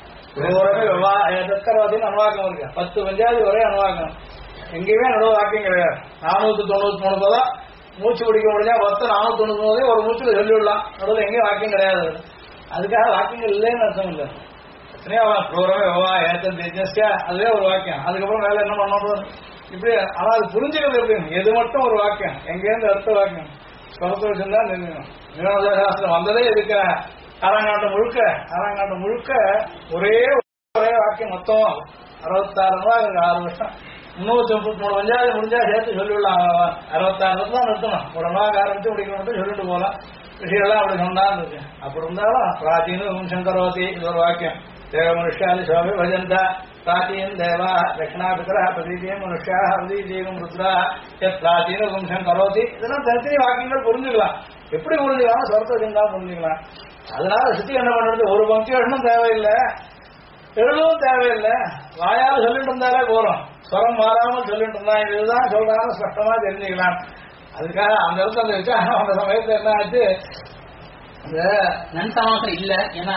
தற்கரவாதின்னு அனுவாக்கம் இருக்கு. 10 பஞ்சாதி ஒரே அனுவாக்கம். எங்கேயுமே நடுவு வாக்கியம் கிடையாது. 493 பதம் மூச்சு பிடிக்க முடிஞ்சா 499 ஒரு மூச்சுல சொல்லிவிடலாம். நடுவில் எங்கேயும் வாக்கியம் கிடையாது. அதுக்காக வாக்கியங்கள் இல்லைன்னு அர்த்தம் இல்லை. எத்தனையோ அதுவே ஒரு வாக்கியம். அதுக்கப்புறம் வேலை என்ன பண்ணணும் இப்படி. ஆனா அது புரிஞ்சுக்கிறது எப்படி? எது மட்டும் ஒரு வாக்கியம், எங்கேருந்து அடுத்த வாக்கியம் குழப்ப வச்சுருந்தா நினைக்கணும். சாஸ்திரம் வந்ததே இதுக்கு ஆறாங்காண்டம் முழுக்க ஒரே வாக்கியம். மொத்தம் 66 ரூபாய் 6 வருஷம் 333 பஞ்சாயத்து முடிஞ்சா சேர்த்து சொல்லிவிடலாம். 66 தான் நிறுத்தணும். ஒரு நாள் ஆரம்பிச்சு முடிக்க மட்டும் சொல்லிட்டு போகலாம். விஷயம்லாம் அப்படி சொன்னான்னு இருக்கு. அப்படி இருந்தாலும் பிராச்சீன வம்சங்கரோதி இது ஒரு வாக்கியம். தேவ மனுஷாலி சுவாமி பஜந்தா பிராச்சீன் தேவா தட்சிணாபிகரா பிரதீதியம் மனுஷா அவதீதீகம் ருத்ரா பிராச்சீன வம்சம் கரோதி. இதெல்லாம் தனித்தனி வாக்கியங்கள் புரிஞ்சுக்கலாம். எப்படி புரிஞ்சுக்கலாம்? சொர்த்த இருந்தாலும் புரிஞ்சுக்கலாம். அதனால சுத்தி என்ன பண்றது? ஒரு பங்கேஷனும் தேவையில்லை, எழுதவும் தேவையில்லை. வாயால் சொல்லிட்டு இருந்தாலே போறோம். ஸ்வரம் மாறாமல் சொல்லிட்டு இருந்தா இதுதான் சொல்றாங்க ஸ்பஷ்டமா தெரிஞ்சுக்கலாம். அதுக்காக அந்த இடத்துல அந்த விசாரம் அந்த சமயத்துல என்ன ஆச்சு, இந்த நன் சமாசம் இல்ல. ஏன்னா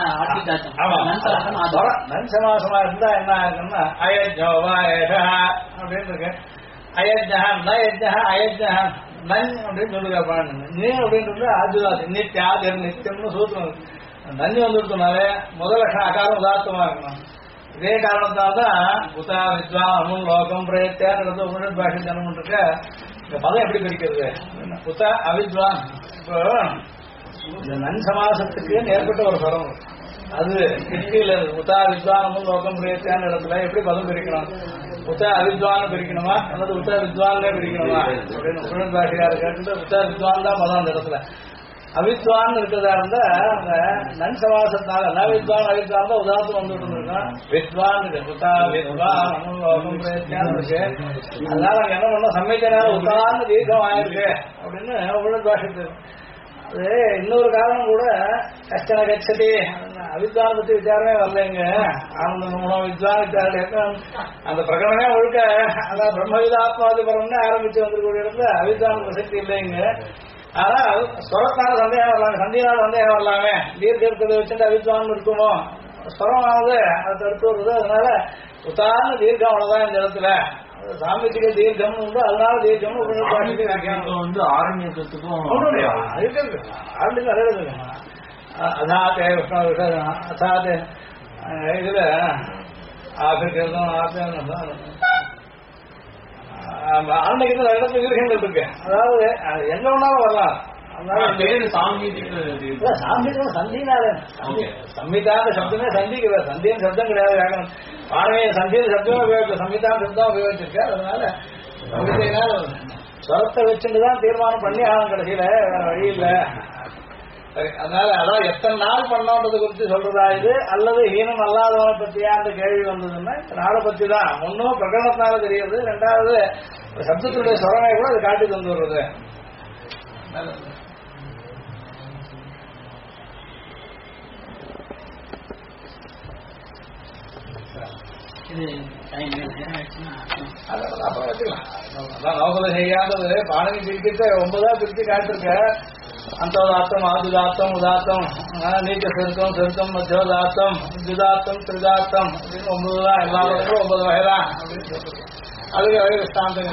நன் சமாசமா இருந்தா என்ன ஆகுதுன்னா அயஜோவா ஏஷா அப்படின்னு இருக்கு. அயஜ்ஜஹன் ந யஜ்ஜஹ அயஜ்ஜஹன் நன் அப்படின்னு சொல்லுங்க. நீ அப்படின்றது ஆஜுதாசி நித்தியாதி நித்தியம்னு சூத்திரம். நஞ்சு வந்துருக்கனாலே முதல் லட்சம் அகாரம் உதார்த்தமா இருக்கணும். இதே காரணத்தால்தான் உதா வித்வா அமுன் லோகம் பிரயத்தியாங்கிறது உடல் பாஷை ஜனம் இருக்க. இந்த பதம் எப்படி பிரிக்கிறது? உதா அவித்வான். இப்போ இந்த நன் சமாசத்துக்கு ஏற்பட்ட ஒரு ஸ்வரம் அது கிருஷ்டியில உத்தா வித்வானமும் லோகம் பிரியத்தியான இடத்துல எப்படி பதம் பிரிக்கணும்? உத்தா அவித்வான் பிரிக்கணுமா அல்லது உத்தா வித்வான்லே பிரிக்கணுமா அப்படின்னு புரண் பாஷியார் கேட்டு உத்தா வித்வான் தான் பதம் அந்த இடத்துல. அவித்வான் இருக்கிறதா இருந்தா அந்த நன் சமாசத்தினால ந வித்வான் அவித்வான் தான் உதாரணம் வந்துட்டு இருந்திருக்கோம். வித்வான் உத்தா வித்வான் லோகம் பிரியத்தியான இருக்கு. அதனால அங்க என்ன பண்ணோம், சமைச்சனால உத்தான்னு தீர்க்கம் ஆயிருக்கு அப்படின்னு புரண் பாஷிட்டு. அது இன்னொரு காரணம் கூட கஷ்டன கச்சதி அவித்வான பத்தி விசாரமே வரலைங்க. ஆனந்த மூலம் வித்வான் விசாரம் அந்த பிரகடனமே ஒழுக்க அதான் பிரம்மவிதாத்மாதி பரம்னு ஆரம்பிச்சு வந்திருக்கூடிய இடத்துல அவித்வான பிரசக்தி இல்லைங்க. ஆனா ஸ்வரத்தான சந்தேகம் வரலாமே, சந்தியினால சந்தேகம் வரலாமே, தீர்க்க இருக்கிறத வச்சுட்டு அவித்வான் இருக்குமோ, ஸ்வரமானது அதை தடுத்து வருது. அதனால உத்தான தீர்க்கம் அவ்வளவுதான் இந்த இடத்துல. சாமித்திக தீர்க்கம் உண்டு, அதனால தீர்க்கம் வந்து ஆரண்யத்துக்கும் அதாத்தே அதாத்தே இதுல ஆபிரிக்கிறதும் ஆரண்யத்துல இடத்துல தீர்க்கங்கள் இருக்கு. அதாவது எங்க வேணாலும் வரலாம். சம்ஹிதான சப்தமே சந்திக்கிற சந்தியின் சப்தம் கிடையாது. வேகணும் பாடமையை சந்தியின் சப்தமே உபயோகிக்க சம்ஹிதான் சப்தம் உபயோகிச்சிருக்க. அதனால சம்ஹிதையினால ஸ்வரத்தை வச்சுட்டுதான் தீர்மானம் பண்ணி ஆகணும் கடைசியில, வேற வழி இல்லை. அதனால அதான் எத்தனை நாள் பண்ணோன்றது குறித்து சொல்றதா இது, அல்லது ஹீனம் அல்லாதவனை பத்தியா அந்த கேள்வி வந்ததுன்னா நாளை பத்தி தான். ஒன்னும் பிரகடனத்தினால தெரியுது, ரெண்டாவது சப்தத்துடைய ஸ்வரமே கூட அது காட்டி தந்து வருது. நோபல செய்யாதது பாடகி பிரிக்கிட்ட 9 பிரிச்சு காட்டிருக்க. அந்தோதாத்தம் ஆதுதாத்தம் உதாத்தம் நீச்ச செருத்தம் செருத்தம் மத்தியோதாத்தம் உத்யுதாத்தம் திரிதாத்தம் அப்படின்னு 9 தான். எல்லா வகையும் 9 வகைதான் அப்படின்னு சொல்றது. அதுக்கு வகை விஸ்தாந்தம்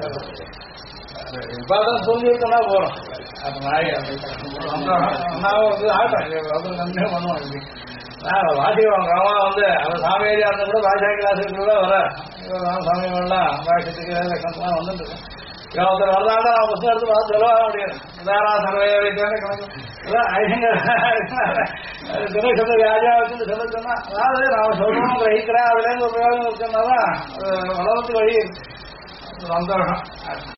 இப்பதான் புரிஞ்சுக்கிட்டோம்னா போறோம். அது மாதிரி நன்மை பண்ணுவோம். வாசிக்கிறோம் கிரமா வந்து அவன் சாமியாரியா இருந்தா கூட பாஷா கிளாஸுக்கு கூட வர சாமியெல்லாம் பாஷத்துக்கு லட்சணம்லாம் வந்துட்டு இருக்கேன். ஒருத்தர் வரதாண்டா நான் புத்தகம் எடுத்து பார்த்து சொல்லுவா முடியாது. உதாரணம் சர்வையாரிக்கான கணக்கு துணை ராஜா வச்சு சொல்ல சொன்னா, அதாவது நான் சொல்லணும் கிரகிக்கிறேன், அதுல இருந்து உபயோகம் இருக்குன்னா தான் வளர்த்து வழி சந்தோஷம்.